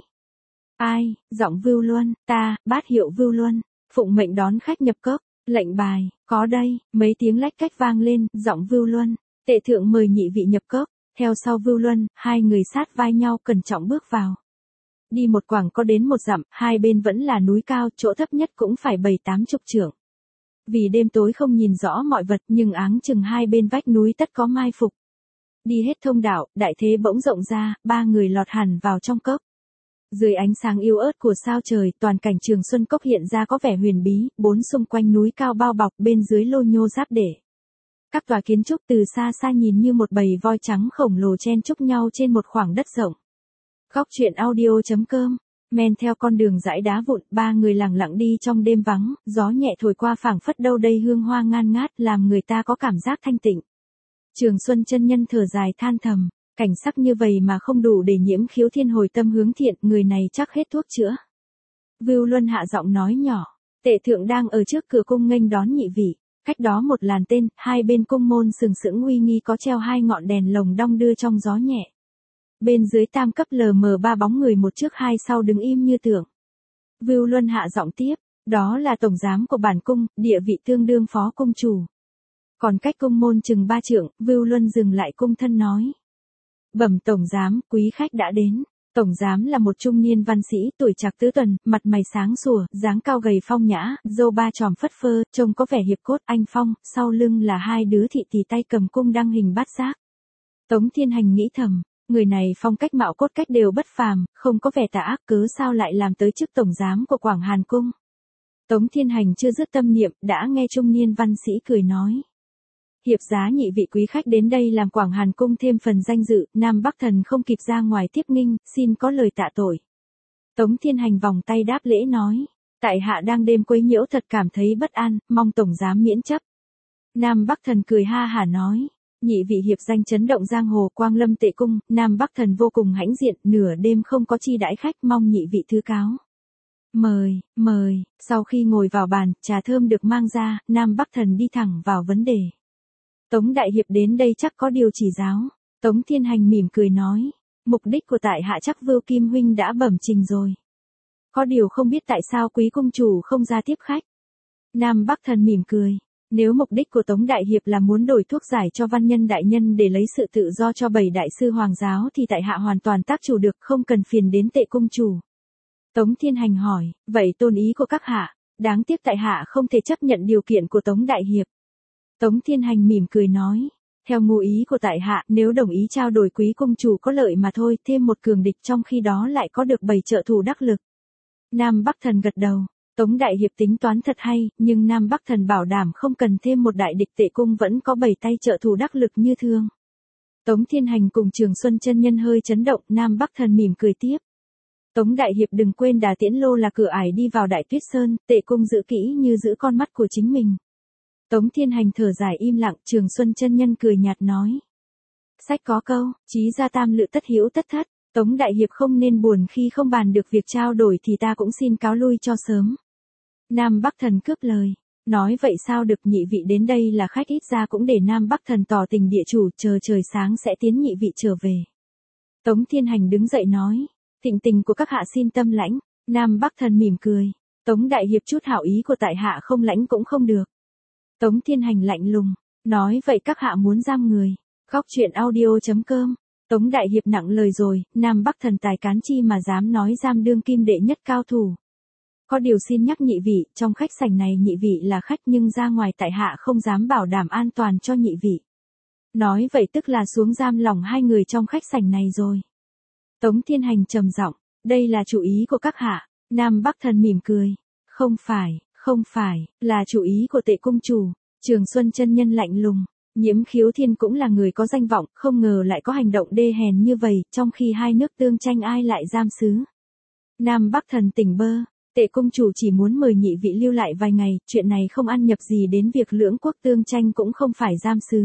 Ai? Giọng Vưu Luân, ta, bát hiệu Vưu Luân, phụng mệnh đón khách nhập cốc, lệnh bài, có đây, mấy tiếng lách cách vang lên, giọng Vưu Luân, tệ thượng mời nhị vị nhập cốc, theo sau Vưu Luân, hai người sát vai nhau cẩn trọng bước vào. Đi một quãng có đến một dặm, hai bên vẫn là núi cao, chỗ thấp nhất cũng phải bảy tám chục trượng. Vì đêm tối không nhìn rõ mọi vật nhưng áng chừng hai bên vách núi tất có mai phục. Đi hết thông đạo, đại thế bỗng rộng ra, ba người lọt hẳn vào trong cốc. Dưới ánh sáng yếu ớt của sao trời, toàn cảnh Trường Xuân cốc hiện ra có vẻ huyền bí, bốn xung quanh núi cao bao bọc, bên dưới lô nhô giáp để. Các tòa kiến trúc từ xa xa nhìn như một bầy voi trắng khổng lồ chen chúc nhau trên một khoảng đất rộng. Góc truyện audio chấm com, men theo con đường dãy đá vụn, ba người lặng lặng đi trong đêm vắng, gió nhẹ thổi qua phảng phất đâu đây hương hoa ngan ngát làm người ta có cảm giác thanh tịnh. Trường Xuân chân nhân thở dài than thầm, cảnh sắc như vậy mà không đủ để nhiễm khiếu thiên hồi tâm hướng thiện, người này chắc hết thuốc chữa. Vưu Luân hạ giọng nói nhỏ, tệ thượng đang ở trước cửa cung nghênh đón nhị vị, cách đó một làn tên, hai bên cung môn sừng sững uy nghi có treo hai ngọn đèn lồng đong đưa trong gió nhẹ. Bên dưới tam cấp lờ mờ ba bóng người một trước hai sau đứng im như tượng. Vưu Luân hạ giọng tiếp, đó là tổng giám của bản cung, địa vị tương đương phó cung chủ. Còn cách cung môn chừng ba trượng, Vưu Luân dừng lại cung thân nói. Bẩm tổng giám, quý khách đã đến. Tổng giám là một trung niên văn sĩ, tuổi trạc tứ tuần, mặt mày sáng sủa, dáng cao gầy phong nhã, râu ba chòm phất phơ, trông có vẻ hiệp cốt anh phong, sau lưng là hai đứa thị tỳ tay cầm cung đăng hình bát giác. Tống Thiên Hành nghĩ thầm, người này phong cách mạo cốt cách đều bất phàm, không có vẻ tà ác, cớ sao lại làm tới chức tổng giám của Quảng Hàn cung. Tống Thiên Hành chưa dứt tâm niệm, đã nghe trung niên văn sĩ cười nói. Hiệp giá nhị vị quý khách đến đây làm Quảng Hàn cung thêm phần danh dự, Nam Bắc thần không kịp ra ngoài tiếp nghinh, xin có lời tạ tội. Tống Thiên Hành vòng tay đáp lễ nói, tại hạ đang đêm quấy nhiễu thật cảm thấy bất an, mong tổng giám miễn chấp. Nam Bắc thần cười ha hả nói, nhị vị hiệp danh chấn động giang hồ Quang Lâm Tệ cung, Nam Bắc thần vô cùng hãnh diện, nửa đêm không có chi đãi khách, mong nhị vị thứ cáo. Mời, mời, sau khi ngồi vào bàn, trà thơm được mang ra, Nam Bắc thần đi thẳng vào vấn đề. Tống đại hiệp đến đây chắc có điều chỉ giáo. Tống Thiên Hành mỉm cười nói, mục đích của tại hạ chắc Vưu Kim huynh đã bẩm trình rồi. Có điều không biết tại sao quý cung chủ không ra tiếp khách. Nam Bắc thần mỉm cười, nếu mục đích của Tống đại hiệp là muốn đổi thuốc giải cho văn nhân đại nhân để lấy sự tự do cho bảy đại sư hoàng giáo thì tại hạ hoàn toàn tác chủ được, không cần phiền đến Tệ cung chủ. Tống Thiên Hành hỏi, vậy tôn ý của các hạ, đáng tiếc tại hạ không thể chấp nhận điều kiện của Tống Đại Hiệp. Tống Thiên Hành mỉm cười nói, theo ngụ ý của tại hạ, nếu đồng ý trao đổi quý công chủ có lợi mà thôi, thêm một cường địch trong khi đó lại có được bảy trợ thủ đắc lực. Nam Bắc Thần gật đầu, Tống Đại Hiệp tính toán thật hay, nhưng Nam Bắc Thần bảo đảm không cần thêm một đại địch, Tệ Cung vẫn có bảy tay trợ thủ đắc lực như thường. Tống Thiên Hành cùng Trường Xuân chân nhân hơi chấn động, Nam Bắc Thần mỉm cười tiếp. Tống Đại Hiệp đừng quên Đà Tiễn Lô là cửa ải đi vào Đại Tuyết Sơn, Tệ Cung giữ kỹ như giữ con mắt của chính mình. Tống Thiên Hành thở dài im lặng, Trường Xuân chân nhân cười nhạt nói. Sách có câu, chí gia tam lự tất hữu tất thất, Tống Đại Hiệp không nên buồn khi không bàn được việc trao đổi thì ta cũng xin cáo lui cho sớm. Nam Bắc Thần cướp lời, nói vậy sao được, nhị vị đến đây là khách, ít ra cũng để Nam Bắc Thần tỏ tình địa chủ, chờ trời sáng sẽ tiến nhị vị trở về. Tống Thiên Hành đứng dậy nói, thịnh tình của các hạ xin tâm lãnh. Nam Bắc Thần mỉm cười, Tống Đại Hiệp chút hảo ý của tại hạ không lãnh cũng không được. Tống Thiên Hành lạnh lùng, nói vậy các hạ muốn giam người. Góc truyện audio chấm com. Tống Đại Hiệp nặng lời rồi, Nam Bắc Thần tài cán chi mà dám nói giam đương kim đệ nhất cao thủ. Có điều xin nhắc nhị vị, trong khách sảnh này nhị vị là khách nhưng ra ngoài tại hạ không dám bảo đảm an toàn cho nhị vị. Nói vậy tức là xuống giam lòng hai người trong khách sảnh này rồi. Tống Thiên Hành trầm giọng, đây là chủ ý của các hạ. Nam Bắc Thần mỉm cười, không phải, không phải, là chủ ý của Tệ Cung chủ. Trường Xuân chân nhân lạnh lùng, Nhiễm Khiếu Thiên cũng là người có danh vọng, không ngờ lại có hành động đê hèn như vậy, trong khi hai nước tương tranh ai lại giam xứ. Nam Bắc Thần tỉnh bơ, Tệ Cung chủ chỉ muốn mời nhị vị lưu lại vài ngày, chuyện này không ăn nhập gì đến việc lưỡng quốc tương tranh cũng không phải giam xứ.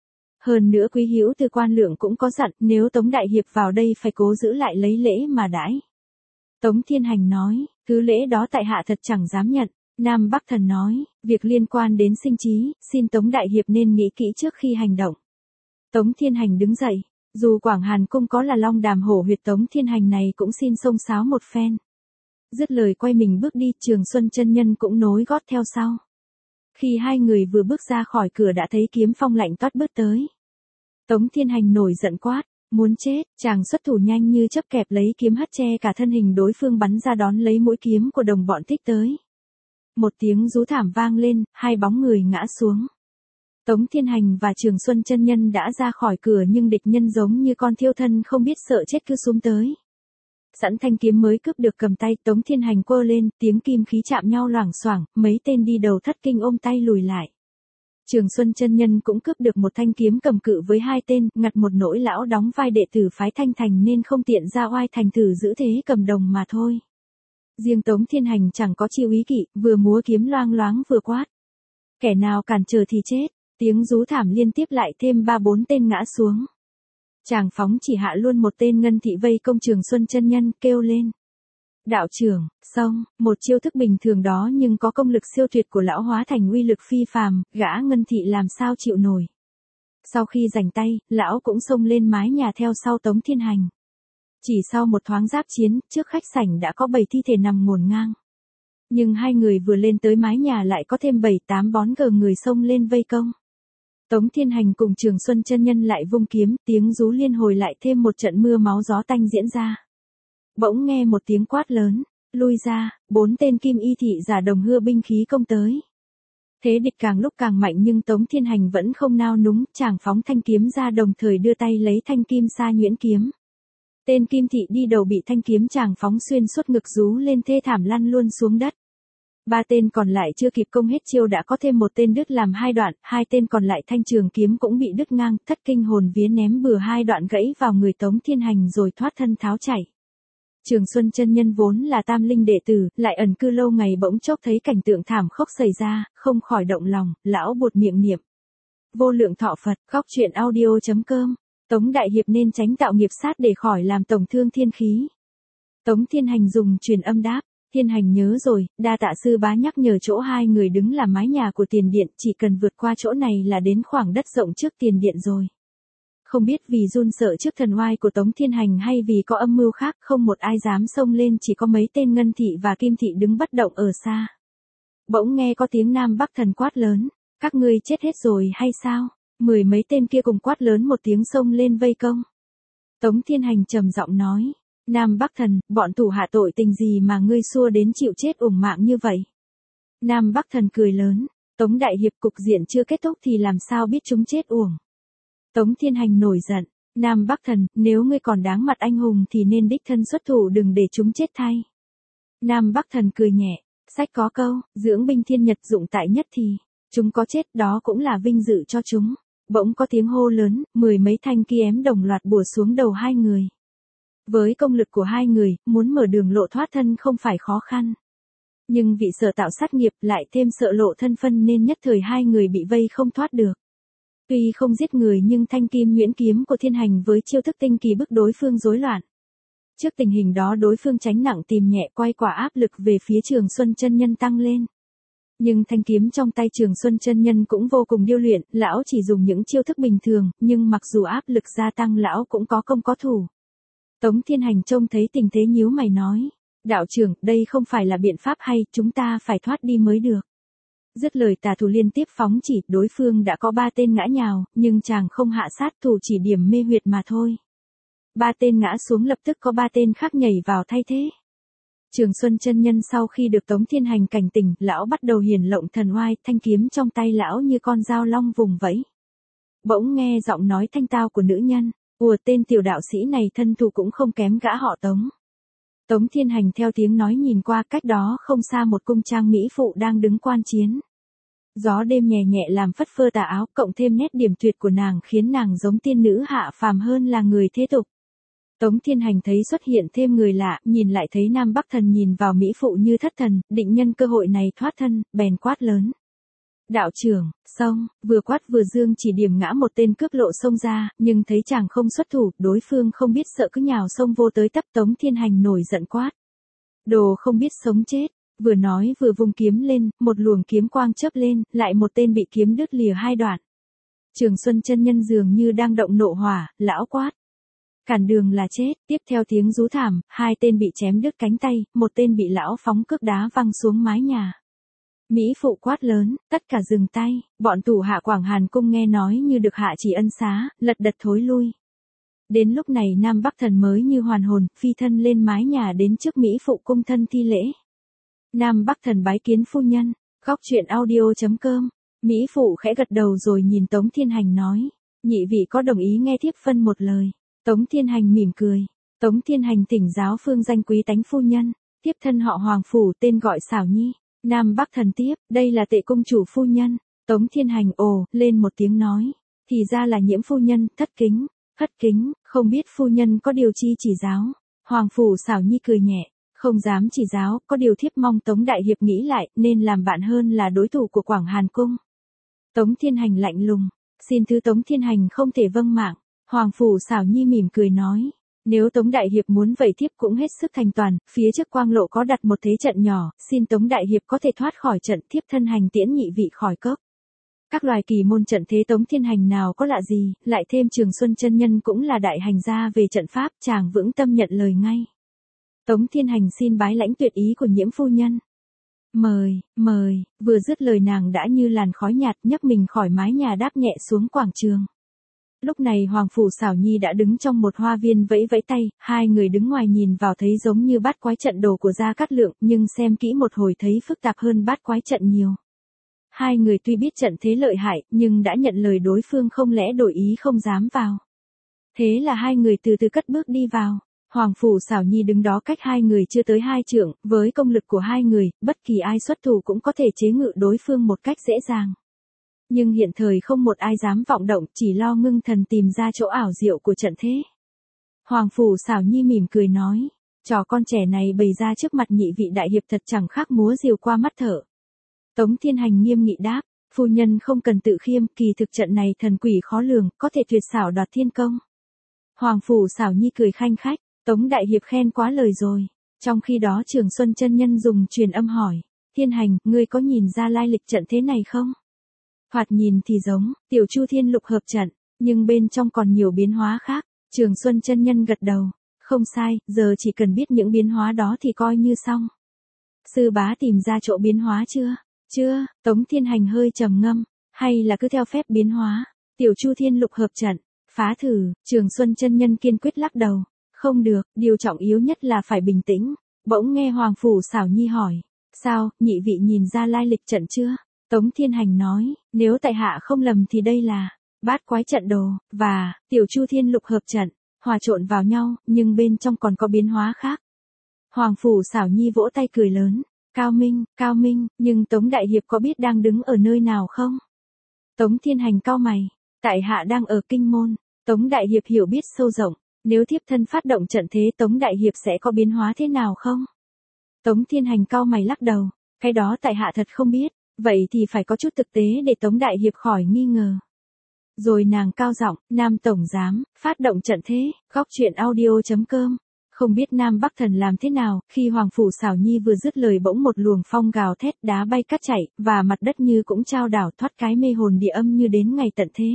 Hơn nữa Quý Hữu Tư Quan Lượng cũng có dặn, nếu Tống Đại Hiệp vào đây phải cố giữ lại lấy lễ mà đãi. Tống Thiên Hành nói, cứ lễ đó tại hạ thật chẳng dám nhận. Nam Bắc Thần nói, việc liên quan đến sinh trí, xin Tống Đại Hiệp nên nghĩ kỹ trước khi hành động. Tống Thiên Hành đứng dậy, dù Quảng Hàn Cung có là long đàm hổ huyệt, Tống Thiên Hành này cũng xin xông xáo một phen. Dứt lời quay mình bước đi, Trường Xuân chân nhân cũng nối gót theo sau. Khi hai người vừa bước ra khỏi cửa đã thấy Kiếm Phong lạnh toát bước tới. Tống Thiên Hành nổi giận quát, muốn chết, chàng xuất thủ nhanh như chớp kẹp lấy kiếm hất che cả thân hình đối phương bắn ra đón lấy mũi kiếm của đồng bọn Thích tới. Một tiếng rú thảm vang lên, hai bóng người ngã xuống. Tống Thiên Hành và Trường Xuân chân nhân đã ra khỏi cửa nhưng địch nhân giống như con thiêu thân không biết sợ chết cứ xúm tới. Sẵn thanh kiếm mới cướp được cầm tay, Tống Thiên Hành quơ lên, tiếng kim khí chạm nhau loảng xoảng, mấy tên đi đầu thất kinh ôm tay lùi lại. Trường Xuân chân nhân cũng cướp được một thanh kiếm cầm cự với hai tên, ngặt một nỗi lão đóng vai đệ tử phái Thanh Thành nên không tiện ra oai thành thử giữ thế cầm đồng mà thôi. Riêng Tống Thiên Hành chẳng có chiêu ý kỵ, vừa múa kiếm loang loáng vừa quát. Kẻ nào cản trở thì chết, tiếng rú thảm liên tiếp lại thêm ba bốn tên ngã xuống. Chàng phóng chỉ hạ luôn một tên ngân thị vây công Trường Xuân chân nhân, kêu lên. Đạo trưởng, xong, một chiêu thức bình thường đó nhưng có công lực siêu tuyệt của lão hóa thành uy lực phi phàm, gã ngân thị làm sao chịu nổi. Sau khi giành tay, lão cũng xông lên mái nhà theo sau Tống Thiên Hành. Chỉ sau một thoáng giáp chiến, trước khách sảnh đã có bảy thi thể nằm ngổn ngang. Nhưng hai người vừa lên tới mái nhà lại có thêm bảy tám bón gờ người xông lên vây công. Tống Thiên Hành cùng Trường Xuân chân nhân lại vung kiếm, tiếng rú liên hồi lại thêm một trận mưa máu gió tanh diễn ra. Bỗng nghe một tiếng quát lớn, lui ra, bốn tên kim y thị giả đồng hưa binh khí công tới. Thế địch càng lúc càng mạnh nhưng Tống Thiên Hành vẫn không nao núng, chàng phóng thanh kiếm ra đồng thời đưa tay lấy thanh kim sa nhuyễn kiếm. Tên kim thị đi đầu bị thanh kiếm chàng phóng xuyên suốt ngực rú lên thê thảm lăn luôn xuống đất. Ba tên còn lại chưa kịp công hết chiêu đã có thêm một tên đứt làm hai đoạn, hai tên còn lại thanh trường kiếm cũng bị đứt ngang, thất kinh hồn vía ném bừa hai đoạn gãy vào người Tống Thiên Hành rồi thoát thân tháo chạy. Trường Xuân chân nhân vốn là tam linh đệ tử, lại ẩn cư lâu ngày bỗng chốc thấy cảnh tượng thảm khốc xảy ra, không khỏi động lòng, lão buột miệng niệm. Vô lượng thọ Phật, góc truyện audio chấm com. Tống Đại Hiệp nên tránh tạo nghiệp sát để khỏi làm tổn thương thiên khí. Tống Thiên Hành dùng truyền âm đáp, Thiên Hành nhớ rồi, đa tạ sư bá nhắc nhở, chỗ hai người đứng là mái nhà của tiền điện, chỉ cần vượt qua chỗ này là đến khoảng đất rộng trước tiền điện rồi. Không biết vì run sợ trước thần oai của Tống Thiên Hành hay vì có âm mưu khác, không một ai dám xông lên, chỉ có mấy tên ngân thị và kim thị đứng bất động ở xa. Bỗng nghe có tiếng Nam Bắc Thần quát lớn, các ngươi chết hết rồi hay sao? Mười mấy tên kia cùng quát lớn một tiếng xông lên vây công. Tống Thiên Hành trầm giọng nói, Nam Bắc Thần, bọn thủ hạ tội tình gì mà ngươi xua đến chịu chết uổng mạng như vậy? Nam Bắc Thần cười lớn, Tống đại hiệp cục diện chưa kết thúc thì làm sao biết chúng chết uổng. Tống Thiên Hành nổi giận, Nam Bắc Thần, nếu ngươi còn đáng mặt anh hùng thì nên đích thân xuất thủ đừng để chúng chết thay. Nam Bắc Thần cười nhẹ, sách có câu, dưỡng binh thiên nhật dụng tại nhất thì, chúng có chết đó cũng là vinh dự cho chúng. Bỗng có tiếng hô lớn, mười mấy thanh kiếm đồng loạt bùa xuống đầu hai người. Với công lực của hai người, muốn mở đường lộ thoát thân không phải khó khăn. Nhưng vì sợ tạo sát nghiệp lại thêm sợ lộ thân phân nên nhất thời hai người bị vây không thoát được. Tuy không giết người nhưng thanh kim nhuyễn kiếm của Thiên Hành với chiêu thức tinh kỳ bức đối phương rối loạn. Trước tình hình đó đối phương tránh nặng tìm nhẹ quay quả áp lực về phía Trường Xuân chân nhân tăng lên. Nhưng thanh kiếm trong tay Trường Xuân chân nhân cũng vô cùng điêu luyện, lão chỉ dùng những chiêu thức bình thường, nhưng mặc dù áp lực gia tăng lão cũng có công có thủ. Tống Thiên Hành trông thấy tình thế nhíu mày nói, đạo trưởng, đây không phải là biện pháp hay, chúng ta phải thoát đi mới được. Dứt lời tà thủ liên tiếp phóng chỉ, đối phương đã có ba tên ngã nhào, nhưng chàng không hạ sát thủ chỉ điểm mê huyệt mà thôi. Ba tên ngã xuống lập tức có ba tên khác nhảy vào thay thế. Trường Xuân chân nhân sau khi được Tống Thiên Hành cảnh tỉnh, lão bắt đầu hiển lộng thần oai, thanh kiếm trong tay lão như con dao long vùng vẫy. Bỗng nghe giọng nói thanh tao của nữ nhân, ùa tên tiểu đạo sĩ này thân thủ cũng không kém gã họ Tống. Tống Thiên Hành theo tiếng nói nhìn qua, cách đó không xa một cung trang mỹ phụ đang đứng quan chiến. Gió đêm nhẹ nhẹ làm phất phơ tà áo, cộng thêm nét điểm tuyệt của nàng khiến nàng giống tiên nữ hạ phàm hơn là người thế tục. Tống Thiên Hành thấy xuất hiện thêm người lạ, nhìn lại thấy Nam Bắc Thần nhìn vào mỹ phụ như thất thần, định nhân cơ hội này thoát thân, bèn quát lớn. Đạo trưởng, xông, vừa quát vừa dương chỉ điểm ngã một tên cướp lộ xông ra, nhưng thấy chàng không xuất thủ, đối phương không biết sợ cứ nhào xông vô tới tấp. Tống Thiên Hành nổi giận quát. Đồ không biết sống chết, vừa nói vừa vung kiếm lên, một luồng kiếm quang chớp lên, lại một tên bị kiếm đứt lìa hai đoạn. Trường Xuân chân nhân dường như đang động nộ hỏa, lão quát. Cản đường là chết, tiếp theo tiếng rú thảm, hai tên bị chém đứt cánh tay, một tên bị lão phóng cước đá văng xuống mái nhà. Mỹ phụ quát lớn, tất cả dừng tay, bọn thủ hạ Quảng Hàn cung nghe nói như được hạ chỉ ân xá, lật đật thối lui. Đến lúc này Nam Bắc Thần mới như hoàn hồn, phi thân lên mái nhà đến trước Mỹ phụ cung thân thi lễ. Nam Bắc Thần bái kiến phu nhân, góc truyện audio chấm com. Mỹ phụ khẽ gật đầu rồi nhìn Tống Thiên Hành nói, nhị vị có đồng ý nghe thiếp phân một lời. Tống Thiên Hành mỉm cười. Tống Thiên Hành thỉnh giáo phương danh quý tánh phu nhân, tiếp thân họ Hoàng Phủ tên gọi Xảo Nhi. Nam Bắc Thần tiếp, đây là Tệ công chủ phu nhân. Tống Thiên Hành ồ, lên một tiếng nói, thì ra là Nhiễm phu nhân, thất kính, thất kính, không biết phu nhân có điều chi chỉ giáo. Hoàng Phủ Xảo Nhi cười nhẹ, không dám chỉ giáo, có điều thiếp mong Tống đại hiệp nghĩ lại, nên làm bạn hơn là đối thủ của Quảng Hàn cung. Tống Thiên Hành lạnh lùng, xin thứ Tống Thiên Hành không thể vâng mạng. Hoàng Phủ Xảo Nhi mỉm cười nói, nếu Tống đại hiệp muốn vậy thiếp cũng hết sức thành toàn, phía trước quang lộ có đặt một thế trận nhỏ, xin Tống đại hiệp có thể thoát khỏi trận, thiếp thân hành tiễn nhị vị khỏi cốc. Các loài kỳ môn trận thế Tống Thiên Hành nào có lạ gì, lại thêm Trường Xuân chân nhân cũng là đại hành gia về trận pháp, chàng vững tâm nhận lời ngay. Tống Thiên Hành xin bái lãnh tuyệt ý của Nhiễm phu nhân. Mời, mời, vừa dứt lời nàng đã như làn khói nhạt nhấc mình khỏi mái nhà đáp nhẹ xuống quảng trường. Lúc này Hoàng Phủ Xảo Nhi đã đứng trong một hoa viên vẫy vẫy tay, hai người đứng ngoài nhìn vào thấy giống như bát quái trận đồ của Gia Cát Lượng, nhưng xem kỹ một hồi thấy phức tạp hơn bát quái trận nhiều. Hai người tuy biết trận thế lợi hại, nhưng đã nhận lời đối phương không lẽ đổi ý không dám vào. Thế là hai người từ từ cất bước đi vào. Hoàng Phủ Xảo Nhi đứng đó cách hai người chưa tới hai trượng, với công lực của hai người, bất kỳ ai xuất thủ cũng có thể chế ngự đối phương một cách dễ dàng. Nhưng hiện thời không một ai dám vọng động, chỉ lo ngưng thần tìm ra chỗ ảo diệu của trận thế. Hoàng Phủ Xảo Nhi mỉm cười nói, trò con trẻ này bày ra trước mặt nhị vị đại hiệp thật chẳng khác múa diều qua mắt thợ. Tống Thiên Hành nghiêm nghị đáp, phu nhân không cần tự khiêm, kỳ thực trận này thần quỷ khó lường, có thể tuyệt xảo đoạt thiên công. Hoàng Phủ Xảo Nhi cười khanh khách, Tống đại hiệp khen quá lời rồi. Trong khi đó Trường Xuân chân nhân dùng truyền âm hỏi, Thiên Hành, ngươi có nhìn ra lai lịch trận thế này không? Thoạt nhìn thì giống Tiểu Chu Thiên Lục hợp trận, nhưng bên trong còn nhiều biến hóa khác. Trường Xuân chân nhân gật đầu, không sai, giờ chỉ cần biết những biến hóa đó thì coi như xong. Sư bá tìm ra chỗ biến hóa chưa? Chưa. Tống Thiên Hành hơi trầm ngâm, hay là cứ theo phép biến hóa. Tiểu Chu Thiên Lục hợp trận, phá thử. Trường Xuân chân nhân kiên quyết lắc đầu, Không được, điều trọng yếu nhất là phải bình tĩnh. Bỗng nghe Hoàng Phủ Xảo Nhi hỏi. Sao, nhị vị nhìn ra lai lịch trận chưa? Tống Thiên Hành nói, nếu tại hạ không lầm thì đây là bát quái trận đồ, và tiểu chu thiên lục hợp trận, hòa trộn vào nhau, nhưng bên trong còn có biến hóa khác. Hoàng Phủ Xảo Nhi vỗ tay cười lớn, cao minh, cao minh, nhưng Tống Đại Hiệp có biết đang đứng ở nơi nào không? Tống Thiên Hành cau mày, tại hạ đang ở kinh môn. Tống Đại Hiệp hiểu biết sâu rộng, nếu thiếp thân phát động trận thế Tống Đại Hiệp sẽ có biến hóa thế nào không? Tống Thiên Hành cau mày lắc đầu, cái đó tại hạ thật không biết, vậy thì phải có chút thực tế để Tống Đại Hiệp khỏi nghi ngờ. Rồi nàng cao giọng, Nam Tổng Giám, phát động trận thế, góc chuyện audio chấm com. Không biết Nam Bắc Thần làm thế nào, khi Hoàng Phủ Xảo Nhi vừa dứt lời bỗng một luồng phong gào thét đá bay cát chảy, và mặt đất như cũng trao đảo thoát cái mê hồn địa âm như đến ngày tận thế.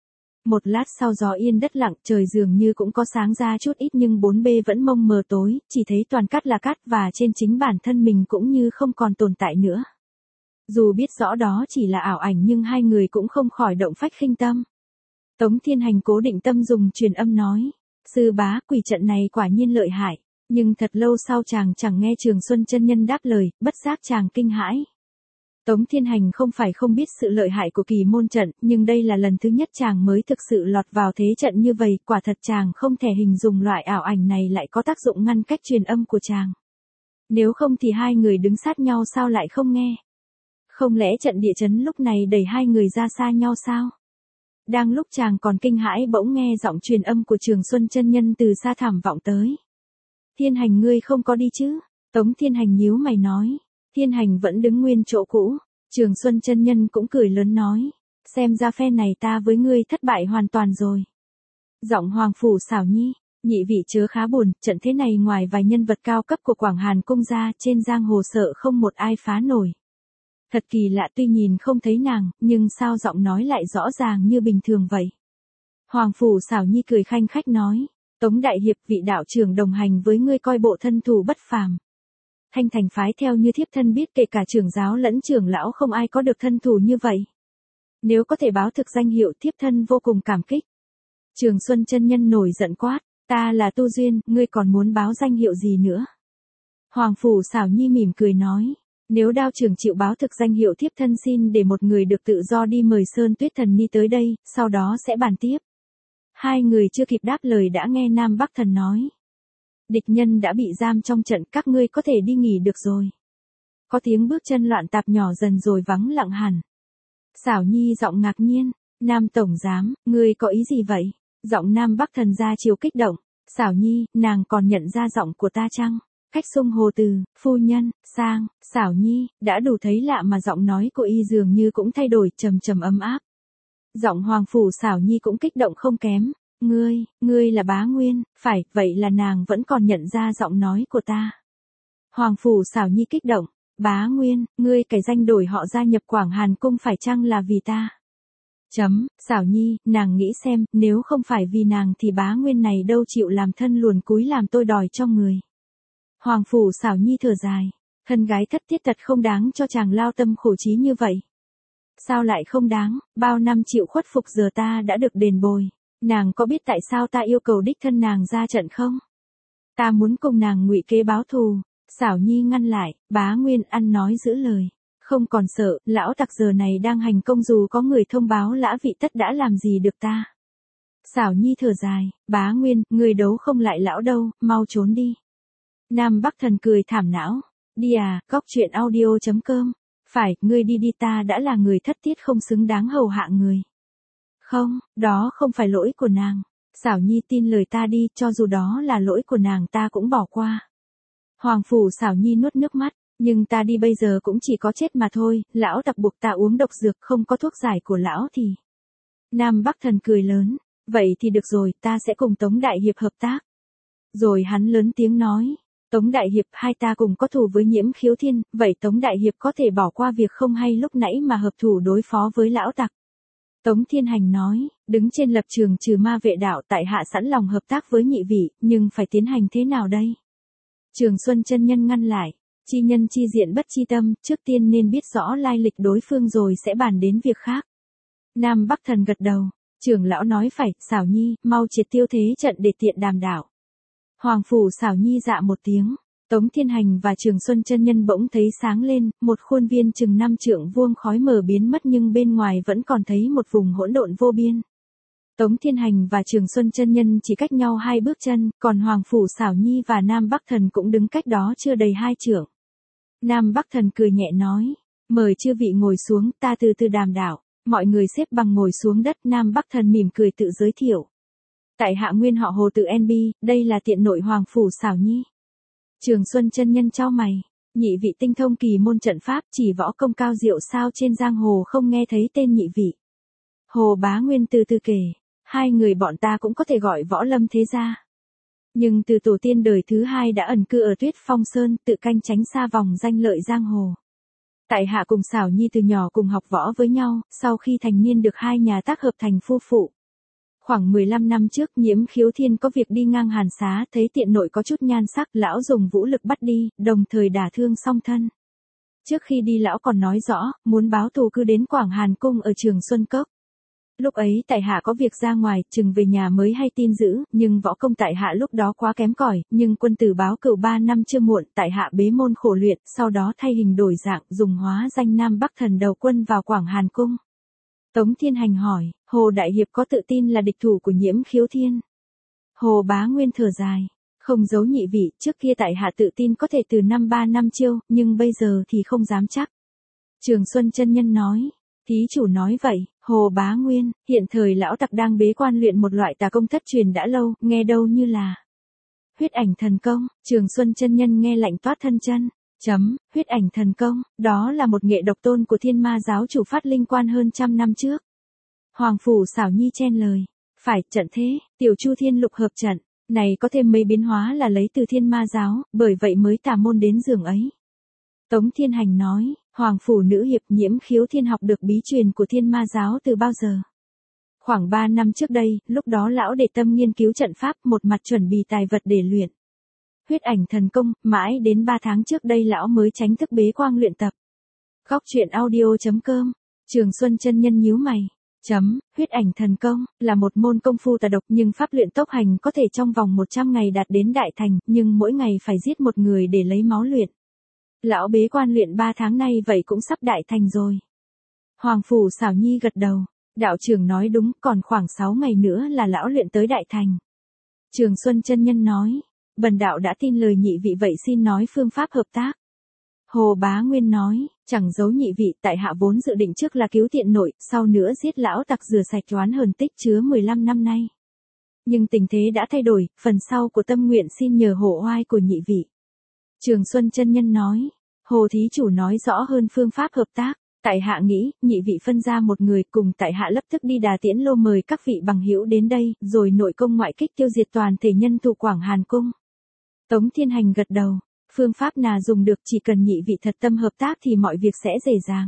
Một lát sau gió yên đất lặng, trời dường như cũng có sáng ra chút ít nhưng bốn bề vẫn mông mờ tối, chỉ thấy toàn cát là cát và trên chính bản thân mình cũng như không còn tồn tại nữa. Dù biết rõ đó chỉ là ảo ảnh nhưng hai người cũng không khỏi động phách khinh tâm. Tống Thiên Hành cố định tâm dùng truyền âm nói, sư bá, quỷ trận này quả nhiên lợi hại, nhưng thật lâu sau chàng chẳng nghe Trường Xuân chân nhân đáp lời, bất giác chàng kinh hãi. Tống Thiên Hành không phải không biết sự lợi hại của kỳ môn trận, nhưng đây là lần thứ nhất chàng mới thực sự lọt vào thế trận như vậy, quả thật chàng không thể hình dung loại ảo ảnh này lại có tác dụng ngăn cách truyền âm của chàng. Nếu không thì hai người đứng sát nhau sao lại không nghe? Không lẽ trận địa chấn lúc này đẩy hai người ra xa nhau sao? Đang lúc chàng còn kinh hãi bỗng nghe giọng truyền âm của Trường Xuân chân nhân từ xa thẳm vọng tới. Thiên Hành ngươi không có đi chứ? Tống Thiên Hành nhíu mày nói. Thiên Hành vẫn đứng nguyên chỗ cũ. Trường Xuân chân nhân cũng cười lớn nói. Xem ra phe này ta với ngươi thất bại hoàn toàn rồi. Giọng Hoàng Phủ Xảo Nhi. Nhị vị chớ khá buồn, trận thế này ngoài vài nhân vật cao cấp của Quảng Hàn cung ra trên giang hồ sợ không một ai phá nổi. Thật kỳ lạ, tuy nhìn không thấy nàng, nhưng sao giọng nói lại rõ ràng như bình thường vậy. Hoàng Phủ Xảo Nhi cười khanh khách nói, Tống Đại Hiệp, vị đạo trưởng đồng hành với ngươi coi bộ thân thủ bất phàm. Thanh thành phái theo như thiếp thân biết kể cả trưởng giáo lẫn trưởng lão không ai có được thân thủ như vậy. Nếu có thể báo thực danh hiệu thiếp thân vô cùng cảm kích. Trường Xuân chân nhân nổi giận quát, ta là Tu Duyên, ngươi còn muốn báo danh hiệu gì nữa? Hoàng Phủ Xảo Nhi mỉm cười nói. Nếu đao trưởng chịu báo thực danh hiệu thiếp thân xin để một người được tự do đi mời Sơn Tuyết Thần Ni tới đây, sau đó sẽ bàn tiếp. Hai người chưa kịp đáp lời đã nghe Nam Bắc Thần nói. Địch nhân đã bị giam trong trận, các ngươi có thể đi nghỉ được rồi. Có tiếng bước chân loạn tạp nhỏ dần rồi vắng lặng hẳn. Xảo Nhi giọng ngạc nhiên, Nam Tổng Giám, ngươi có ý gì vậy? Giọng Nam Bắc Thần ra chiều kích động, Xảo Nhi, nàng còn nhận ra giọng của ta chăng? Cách xung hồ từ, phu nhân, sang, Xảo Nhi, đã đủ thấy lạ mà giọng nói của y dường như cũng thay đổi trầm trầm ấm áp. Giọng Hoàng Phủ Xảo Nhi cũng kích động không kém, ngươi, ngươi là Bá Nguyên, phải, vậy là nàng vẫn còn nhận ra giọng nói của ta. Hoàng Phủ Xảo Nhi kích động, Bá Nguyên, ngươi cải danh đổi họ gia nhập Quảng Hàn cung phải chăng là vì ta? Chấm, Xảo Nhi, nàng nghĩ xem, nếu không phải vì nàng thì Bá Nguyên này đâu chịu làm thân luồn cúi làm tôi đòi cho người. Hoàng Phủ Xảo Nhi thở dài, thân gái thất tiết thật không đáng cho chàng lao tâm khổ trí như vậy. Sao lại không đáng, bao năm chịu khuất phục giờ ta đã được đền bồi, nàng có biết tại sao ta yêu cầu đích thân nàng ra trận không? Ta muốn cùng nàng ngụy kế báo thù. Xảo Nhi ngăn lại, Bá Nguyên ăn nói giữ lời, không còn sợ, lão tặc giờ này đang hành công dù có người thông báo lã vị tất đã làm gì được ta. Xảo Nhi thở dài, Bá Nguyên, người đấu không lại lão đâu, mau trốn đi. Nam Bắc Thần cười thảm não, đi à, góc chuyện audio chấm com, phải, ngươi đi đi, ta đã là người thất tiết không xứng đáng hầu hạ người. Không, đó không phải lỗi của nàng, Xảo Nhi tin lời ta đi, cho dù đó là lỗi của nàng ta cũng bỏ qua. Hoàng Phủ Xảo Nhi nuốt nước mắt, nhưng ta đi bây giờ cũng chỉ có chết mà thôi, lão tặc buộc ta uống độc dược, không có thuốc giải của lão thì. Nam Bắc Thần cười lớn, vậy thì được rồi, ta sẽ cùng Tống Đại Hiệp hợp tác. Rồi hắn lớn tiếng nói, Tống Đại Hiệp, hai ta cùng có thù với Nhiễm Khiếu Thiên, vậy Tống Đại Hiệp có thể bỏ qua việc không hay lúc nãy mà hợp thủ đối phó với lão tặc. Tống Thiên Hành nói, đứng trên lập trường trừ ma vệ đạo, tại hạ sẵn lòng hợp tác với nhị vị, nhưng phải tiến hành thế nào đây? Trường Xuân chân nhân ngăn lại, chi nhân chi diện bất chi tâm, trước tiên nên biết rõ lai lịch đối phương rồi sẽ bàn đến việc khác. Nam Bắc Thần gật đầu, trưởng lão nói phải, Xảo Nhi, mau triệt tiêu thế trận để tiện đàm đạo. Hoàng phủ xảo nhi dạ một tiếng. Tống Thiên Hành và Trường Xuân chân nhân bỗng thấy sáng lên, một khuôn viên chừng năm trượng vuông khói mờ biến mất nhưng bên ngoài vẫn còn thấy một vùng hỗn độn vô biên. Tống Thiên Hành và Trường Xuân chân nhân chỉ cách nhau hai bước chân, còn Hoàng phủ xảo nhi và Nam Bắc Thần cũng đứng cách đó chưa đầy hai trượng. Nam Bắc Thần cười nhẹ nói, mời chư vị ngồi xuống, ta từ từ đàm đạo. Mọi người xếp bằng ngồi xuống đất, Nam Bắc Thần mỉm cười tự giới thiệu. Tại hạ nguyên họ Hồ tự en bi, đây là tiện nội Hoàng phủ xảo nhi. Trường Xuân chân nhân chau mày, nhị vị tinh thông kỳ môn trận pháp, chỉ võ công cao diệu sao trên giang hồ không nghe thấy tên nhị vị. Hồ Bá Nguyên từ từ kể, hai người bọn ta cũng có thể gọi võ lâm thế gia. Nhưng từ tổ tiên đời thứ hai đã ẩn cư ở Tuyết Phong Sơn, tự canh tránh xa vòng danh lợi giang hồ. Tại hạ cùng xảo nhi từ nhỏ cùng học võ với nhau, sau khi thành niên được hai nhà tác hợp thành phu phụ. Khoảng mười lăm năm trước Nhiễm Khiếu Thiên có việc đi ngang Hàn Xá, thấy tiện nội có chút nhan sắc, lão dùng vũ lực bắt đi, đồng thời đả thương song thân. Trước khi đi lão còn nói rõ, muốn báo thù cứ đến Quảng Hàn Cung ở Trường Xuân Cốc. Lúc ấy tại hạ có việc ra ngoài, chừng về nhà mới hay tin dữ, nhưng võ công tại hạ lúc đó quá kém cỏi, nhưng quân tử báo cửu ba năm chưa muộn, tại hạ bế môn khổ luyện, sau đó thay hình đổi dạng, dùng hóa danh Nam Bắc Thần đầu quân vào Quảng Hàn Cung. Tống Thiên Hành hỏi, Hồ Đại Hiệp có tự tin là địch thủ của Nhiễm Khiếu Thiên? Hồ Bá Nguyên thở dài, không giấu nhị vị, trước kia tại hạ tự tin có thể từ năm ba năm chiêu, nhưng bây giờ thì không dám chắc. Trường Xuân chân nhân nói, thí chủ nói vậy, Hồ Bá Nguyên, hiện thời lão tặc đang bế quan luyện một loại tà công thất truyền đã lâu, nghe đâu như là huyết ảnh thần công. Trường Xuân chân nhân nghe lạnh toát thân chân. Chấm, huyết ảnh thần công, đó là một nghệ độc tôn của Thiên Ma giáo chủ phát linh quan hơn trăm năm trước. Hoàng phủ xảo nhi chen lời, phải, trận thế, tiểu chu thiên lục hợp trận, này có thêm mấy biến hóa là lấy từ Thiên Ma giáo, bởi vậy mới tà môn đến giường ấy. Tống Thiên Hành nói, Hoàng phủ nữ hiệp Nhiễm Khiếu Thiên học được bí truyền của Thiên Ma giáo từ bao giờ? Khoảng ba năm trước đây, lúc đó lão để tâm nghiên cứu trận pháp, một mặt chuẩn bị tài vật để luyện huyết ảnh thần công, mãi đến ba tháng trước đây lão mới tránh thức bế quang luyện tập. Góc truyện audio chấm com, Trường Xuân chân nhân nhíu mày. Chấm, huyết ảnh thần công, là một môn công phu tà độc nhưng pháp luyện tốc hành có thể trong vòng một trăm ngày đạt đến đại thành, nhưng mỗi ngày phải giết một người để lấy máu luyện. Lão bế quan luyện ba tháng nay vậy cũng sắp đại thành rồi. Hoàng phủ xảo nhi gật đầu, đạo trưởng nói đúng, còn khoảng sáu ngày nữa là lão luyện tới đại thành. Trường Xuân chân nhân nói, bần đạo đã tin lời nhị vị vậy xin nói phương pháp hợp tác. Hồ Bá Nguyên nói, chẳng giấu nhị vị, tại hạ vốn dự định trước là cứu tiện nội, sau nữa giết lão tặc rửa sạch oán hờn tích chứa mười lăm năm nay. Nhưng tình thế đã thay đổi, phần sau của tâm nguyện xin nhờ hộ oai của nhị vị. Trường Xuân chân nhân nói, Hồ thí chủ nói rõ hơn phương pháp hợp tác. Tại hạ nghĩ, nhị vị phân ra một người cùng tại hạ lập tức đi Đà Tiễn Lô mời các vị bằng hữu đến đây, rồi nội công ngoại kích tiêu diệt toàn thể nhân thủ Quảng Hàn Cung. Tống Thiên Hành gật đầu, phương pháp nào dùng được, chỉ cần nhị vị thật tâm hợp tác thì mọi việc sẽ dễ dàng.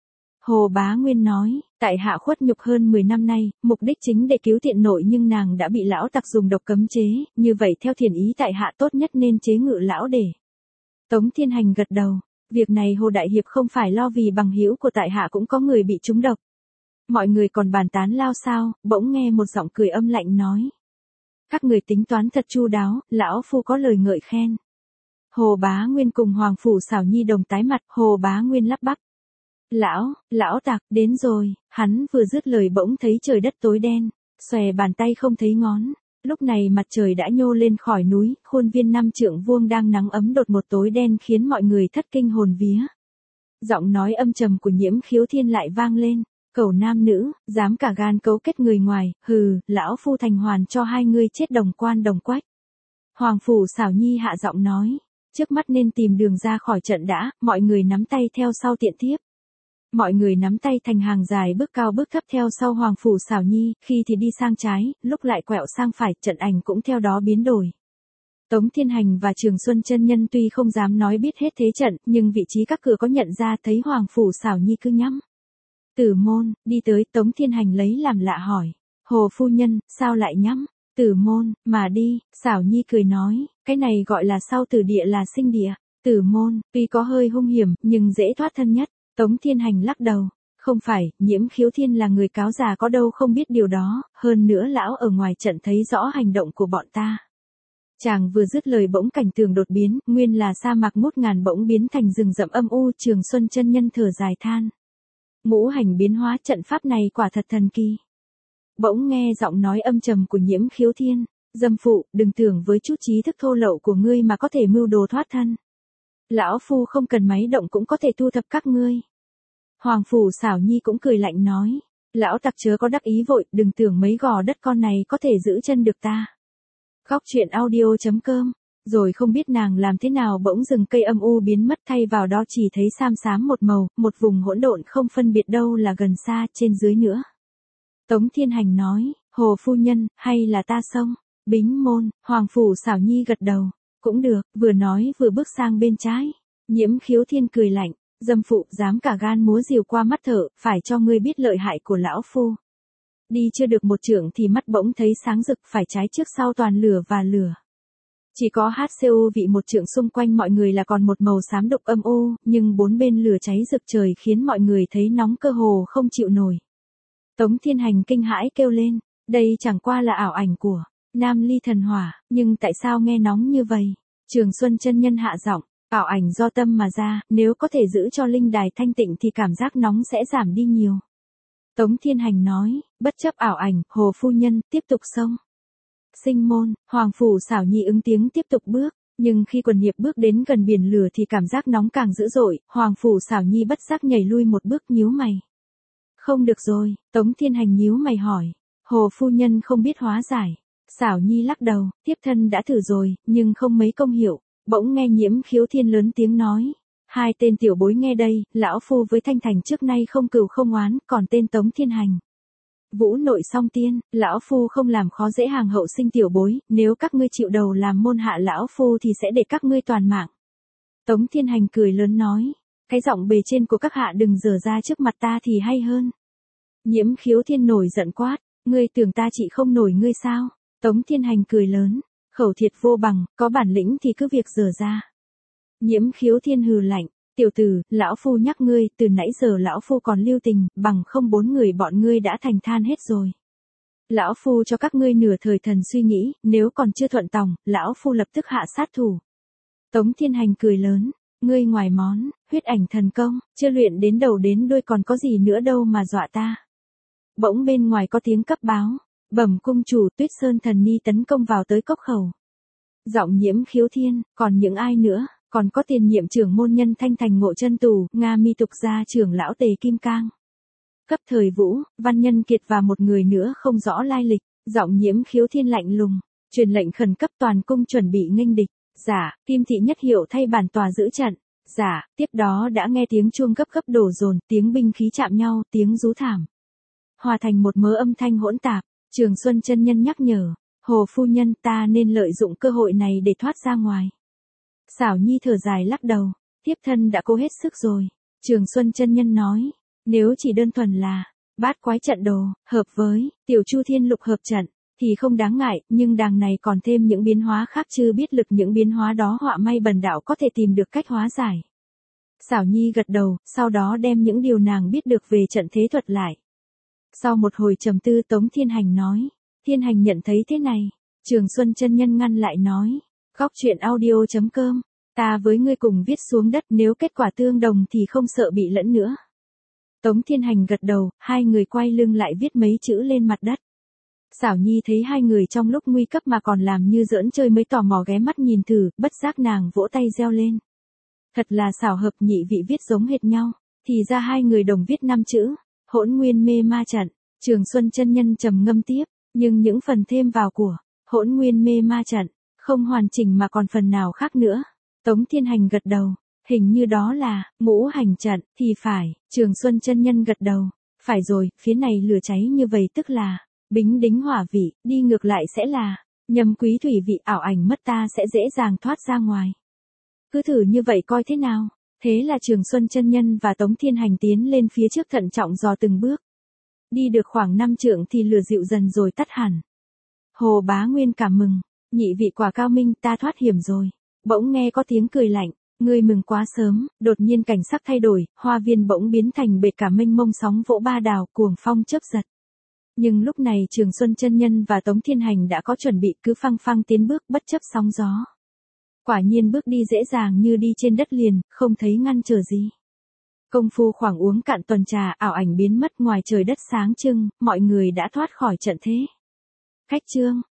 Hồ Bá Nguyên nói, tại hạ khuất nhục hơn mười năm nay, mục đích chính để cứu tiện nội nhưng nàng đã bị lão tặc dùng độc cấm chế, như vậy theo thiền ý tại hạ tốt nhất nên chế ngự lão để. Tống Thiên Hành gật đầu, việc này Hồ Đại Hiệp không phải lo vì bằng hữu của tại hạ cũng có người bị trúng độc. Mọi người còn bàn tán lao sao, bỗng nghe một giọng cười âm lạnh nói. Các người tính toán thật chu đáo, lão phu có lời ngợi khen. Hồ Bá Nguyên cùng Hoàng phủ xảo nhi đồng tái mặt, Hồ Bá Nguyên lắp bắp. Lão, lão tặc, đến rồi, hắn vừa dứt lời bỗng thấy trời đất tối đen, xòe bàn tay không thấy ngón. Lúc này mặt trời đã nhô lên khỏi núi, khuôn viên năm trượng vuông đang nắng ấm đột một tối đen khiến mọi người thất kinh hồn vía. Giọng nói âm trầm của Nhiễm Khiếu Thiên lại vang lên, cẩu nam nữ, dám cả gan cấu kết người ngoài, hừ, lão phu thành hoàn cho hai ngươi chết đồng quan đồng quách. Hoàng phủ xảo nhi hạ giọng nói, trước mắt nên tìm đường ra khỏi trận đã, mọi người nắm tay theo sau tiện thiếp. Mọi người nắm tay thành hàng dài bước cao bước thấp theo sau Hoàng phủ xảo nhi, khi thì đi sang trái, lúc lại quẹo sang phải, trận ảnh cũng theo đó biến đổi. Tống Thiên Hành và Trường Xuân chân nhân tuy không dám nói biết hết thế trận, nhưng vị trí các cửa có nhận ra thấy Hoàng phủ xảo nhi cứ nhắm. Tử môn, đi tới, Tống Thiên Hành lấy làm lạ hỏi, Hồ phu nhân, sao lại nhắm? Tử môn, mà đi, xảo nhi cười nói, cái này gọi là sau tử địa là sinh địa. Tử môn, tuy có hơi hung hiểm, nhưng dễ thoát thân nhất. Tống Thiên Hành lắc đầu, không phải, Nhiễm Khiếu Thiên là người cáo già có đâu không biết điều đó, hơn nữa lão ở ngoài trận thấy rõ hành động của bọn ta. Chàng vừa dứt lời bỗng cảnh tường đột biến, nguyên là sa mạc ngút ngàn bỗng biến thành rừng rậm âm u. Trường Xuân chân nhân thở dài than. Ngũ hành biến hóa, trận pháp này quả thật thần kỳ. Bỗng nghe giọng nói âm trầm của Nhiễm Khiếu Thiên. Dâm phụ, đừng tưởng với chút trí thức thô lậu của ngươi mà có thể mưu đồ thoát thân. Lão phu không cần máy động cũng có thể thu thập các ngươi. Hoàng phủ Xảo Nhi cũng cười lạnh nói. Lão tặc chớ có đắc ý vội, đừng tưởng mấy gò đất con này có thể giữ chân được ta. Góc truyện audio chấm com. Rồi không biết nàng làm thế nào bỗng rừng cây âm u biến mất, thay vào đó chỉ thấy xám xám một màu, một vùng hỗn độn không phân biệt đâu là gần xa, trên dưới nữa. Tống Thiên Hành nói, Hồ phu nhân, hay là ta xông? Bính môn, Hoàng phủ Xảo Nhi gật đầu. Cũng được, vừa nói vừa bước sang bên trái. Nhiễm Khiếu Thiên cười lạnh, dâm phụ dám cả gan múa rìu qua mắt thợ, phải cho ngươi biết lợi hại của lão phu. Đi chưa được một trượng thì mắt bỗng thấy sáng rực, phải trái trước sau toàn lửa và lửa. Chỉ có hát xê u vị một trượng xung quanh mọi người là còn một màu xám đục âm u, nhưng bốn bên lửa cháy rực trời khiến mọi người thấy nóng cơ hồ không chịu nổi. Tống Thiên Hành kinh hãi kêu lên, đây chẳng qua là ảo ảnh của Nam Ly thần hỏa, nhưng tại sao nghe nóng như vậy? Trường Xuân chân nhân hạ giọng, ảo ảnh do tâm mà ra, nếu có thể giữ cho linh đài thanh tịnh thì cảm giác nóng sẽ giảm đi nhiều. Tống Thiên Hành nói, bất chấp ảo ảnh, Hồ phu nhân, tiếp tục xông. Sinh môn, Hoàng phủ Xảo Nhi ứng tiếng tiếp tục bước, nhưng khi quần hiệp bước đến gần biển lửa thì cảm giác nóng càng dữ dội, Hoàng phủ Xảo Nhi bất giác nhảy lui một bước nhíu mày. Không được rồi, Tống Thiên Hành nhíu mày hỏi, Hồ phu nhân không biết hóa giải. Xảo Nhi lắc đầu, tiếp thân đã thử rồi, nhưng không mấy công hiệu. Bỗng nghe Nhiễm Khiếu Thiên lớn tiếng nói. Hai tên tiểu bối nghe đây, lão phu với Thanh Thành trước nay không cừu không oán, còn tên Tống Thiên Hành. Vũ nội song tiên, lão phu không làm khó dễ hàng hậu sinh tiểu bối, nếu các ngươi chịu đầu làm môn hạ lão phu thì sẽ để các ngươi toàn mạng. Tống Thiên Hành cười lớn nói, cái giọng bề trên của các hạ đừng dở ra trước mặt ta thì hay hơn. Nhiễm Khiếu Thiên nổi giận quát, ngươi tưởng ta chỉ không nổi ngươi sao? Tống Thiên Hành cười lớn, khẩu thiệt vô bằng, có bản lĩnh thì cứ việc dở ra. Nhiễm Khiếu Thiên hừ lạnh, tiểu tử, lão phu nhắc ngươi, từ nãy giờ lão phu còn lưu tình, bằng không bốn người bọn ngươi đã thành than hết rồi. Lão phu cho các ngươi nửa thời thần suy nghĩ, nếu còn chưa thuận tòng, lão phu lập tức hạ sát thủ. Tống Thiên Hành cười lớn, ngươi ngoài món, huyết ảnh thần công, chưa luyện đến đầu đến đuôi còn có gì nữa đâu mà dọa ta. Bỗng bên ngoài có tiếng cấp báo. Bẩm cung chủ, Tuyết Sơn thần ni tấn công vào tới cốc khẩu. Giọng Nhiễm Khiếu Thiên, còn những ai nữa, còn có tiền nhiệm trưởng môn nhân Thanh Thành Ngộ Chân Tù, Nga Mi tục gia trưởng lão Tề Kim Cang. Cấp Thời Vũ, Văn Nhân Kiệt và một người nữa không rõ lai lịch. Giọng Nhiễm Khiếu Thiên lạnh lùng, truyền lệnh khẩn cấp toàn cung chuẩn bị nghênh địch. Dạ, Kim Thị Nhất Hiệu thay bản tòa giữ trận. Dạ, tiếp đó đã nghe tiếng chuông gấp gấp đổ dồn, tiếng binh khí chạm nhau, tiếng rú thảm. Hòa thành một mớ âm thanh hỗn tạp. Trường Xuân chân nhân nhắc nhở, Hồ phu nhân ta nên lợi dụng cơ hội này để thoát ra ngoài. Xảo Nhi thở dài lắc đầu, tiếp thân đã cố hết sức rồi. Trường Xuân chân nhân nói, nếu chỉ đơn thuần là bát quái trận đồ, hợp với tiểu Chu Thiên Lục hợp trận, thì không đáng ngại, nhưng đằng này còn thêm những biến hóa khác, chưa biết lực những biến hóa đó họa may bần đạo có thể tìm được cách hóa giải. Xảo Nhi gật đầu, sau đó đem những điều nàng biết được về trận thế thuật lại. Sau một hồi trầm tư Tống Thiên Hành nói, Thiên Hành nhận thấy thế này. Trường Xuân chân nhân ngăn lại nói, góc truyện audio chấm com, ta với ngươi cùng viết xuống đất, nếu kết quả tương đồng thì không sợ bị lẫn nữa. Tống Thiên Hành gật đầu, hai người quay lưng lại viết mấy chữ lên mặt đất. Xảo Nhi thấy hai người trong lúc nguy cấp mà còn làm như giỡn chơi mới tò mò ghé mắt nhìn thử, bất giác nàng vỗ tay reo lên. Thật là xảo hợp, nhị vị viết giống hệt nhau, thì ra hai người đồng viết năm chữ. Hỗn Nguyên Mê Ma Trận. Trường Xuân chân nhân trầm ngâm tiếp, nhưng những phần thêm vào của Hỗn Nguyên Mê Ma Trận không hoàn chỉnh mà còn phần nào khác nữa. Tống Thiên Hành gật đầu, hình như đó là Ngũ Hành Trận thì phải. Trường Xuân chân nhân gật đầu, phải rồi, phía này lửa cháy như vậy tức là Bính Đính hỏa vị, đi ngược lại sẽ là Nhâm Quý thủy vị, ảo ảnh mất ta sẽ dễ dàng thoát ra ngoài. Cứ thử như vậy coi thế nào. Thế là Trường Xuân chân nhân và Tống Thiên Hành tiến lên phía trước thận trọng dò từng bước. Đi được khoảng năm trượng thì lửa dịu dần rồi tắt hẳn. Hồ Bá Nguyên cảm mừng, nhị vị quả cao minh, ta thoát hiểm rồi. Bỗng nghe có tiếng cười lạnh, ngươi mừng quá sớm. Đột nhiên cảnh sắc thay đổi, hoa viên bỗng biến thành bệt cả mênh mông sóng vỗ ba đào, cuồng phong chớp giật. Nhưng lúc này Trường Xuân chân nhân và Tống Thiên Hành đã có chuẩn bị, cứ phăng phăng tiến bước bất chấp sóng gió. Quả nhiên bước đi dễ dàng như đi trên đất liền, không thấy ngăn trở gì. Công phu khoảng uống cạn tuần trà, ảo ảnh biến mất ngoài trời đất sáng trưng, mọi người đã thoát khỏi trận thế. Khách Trương,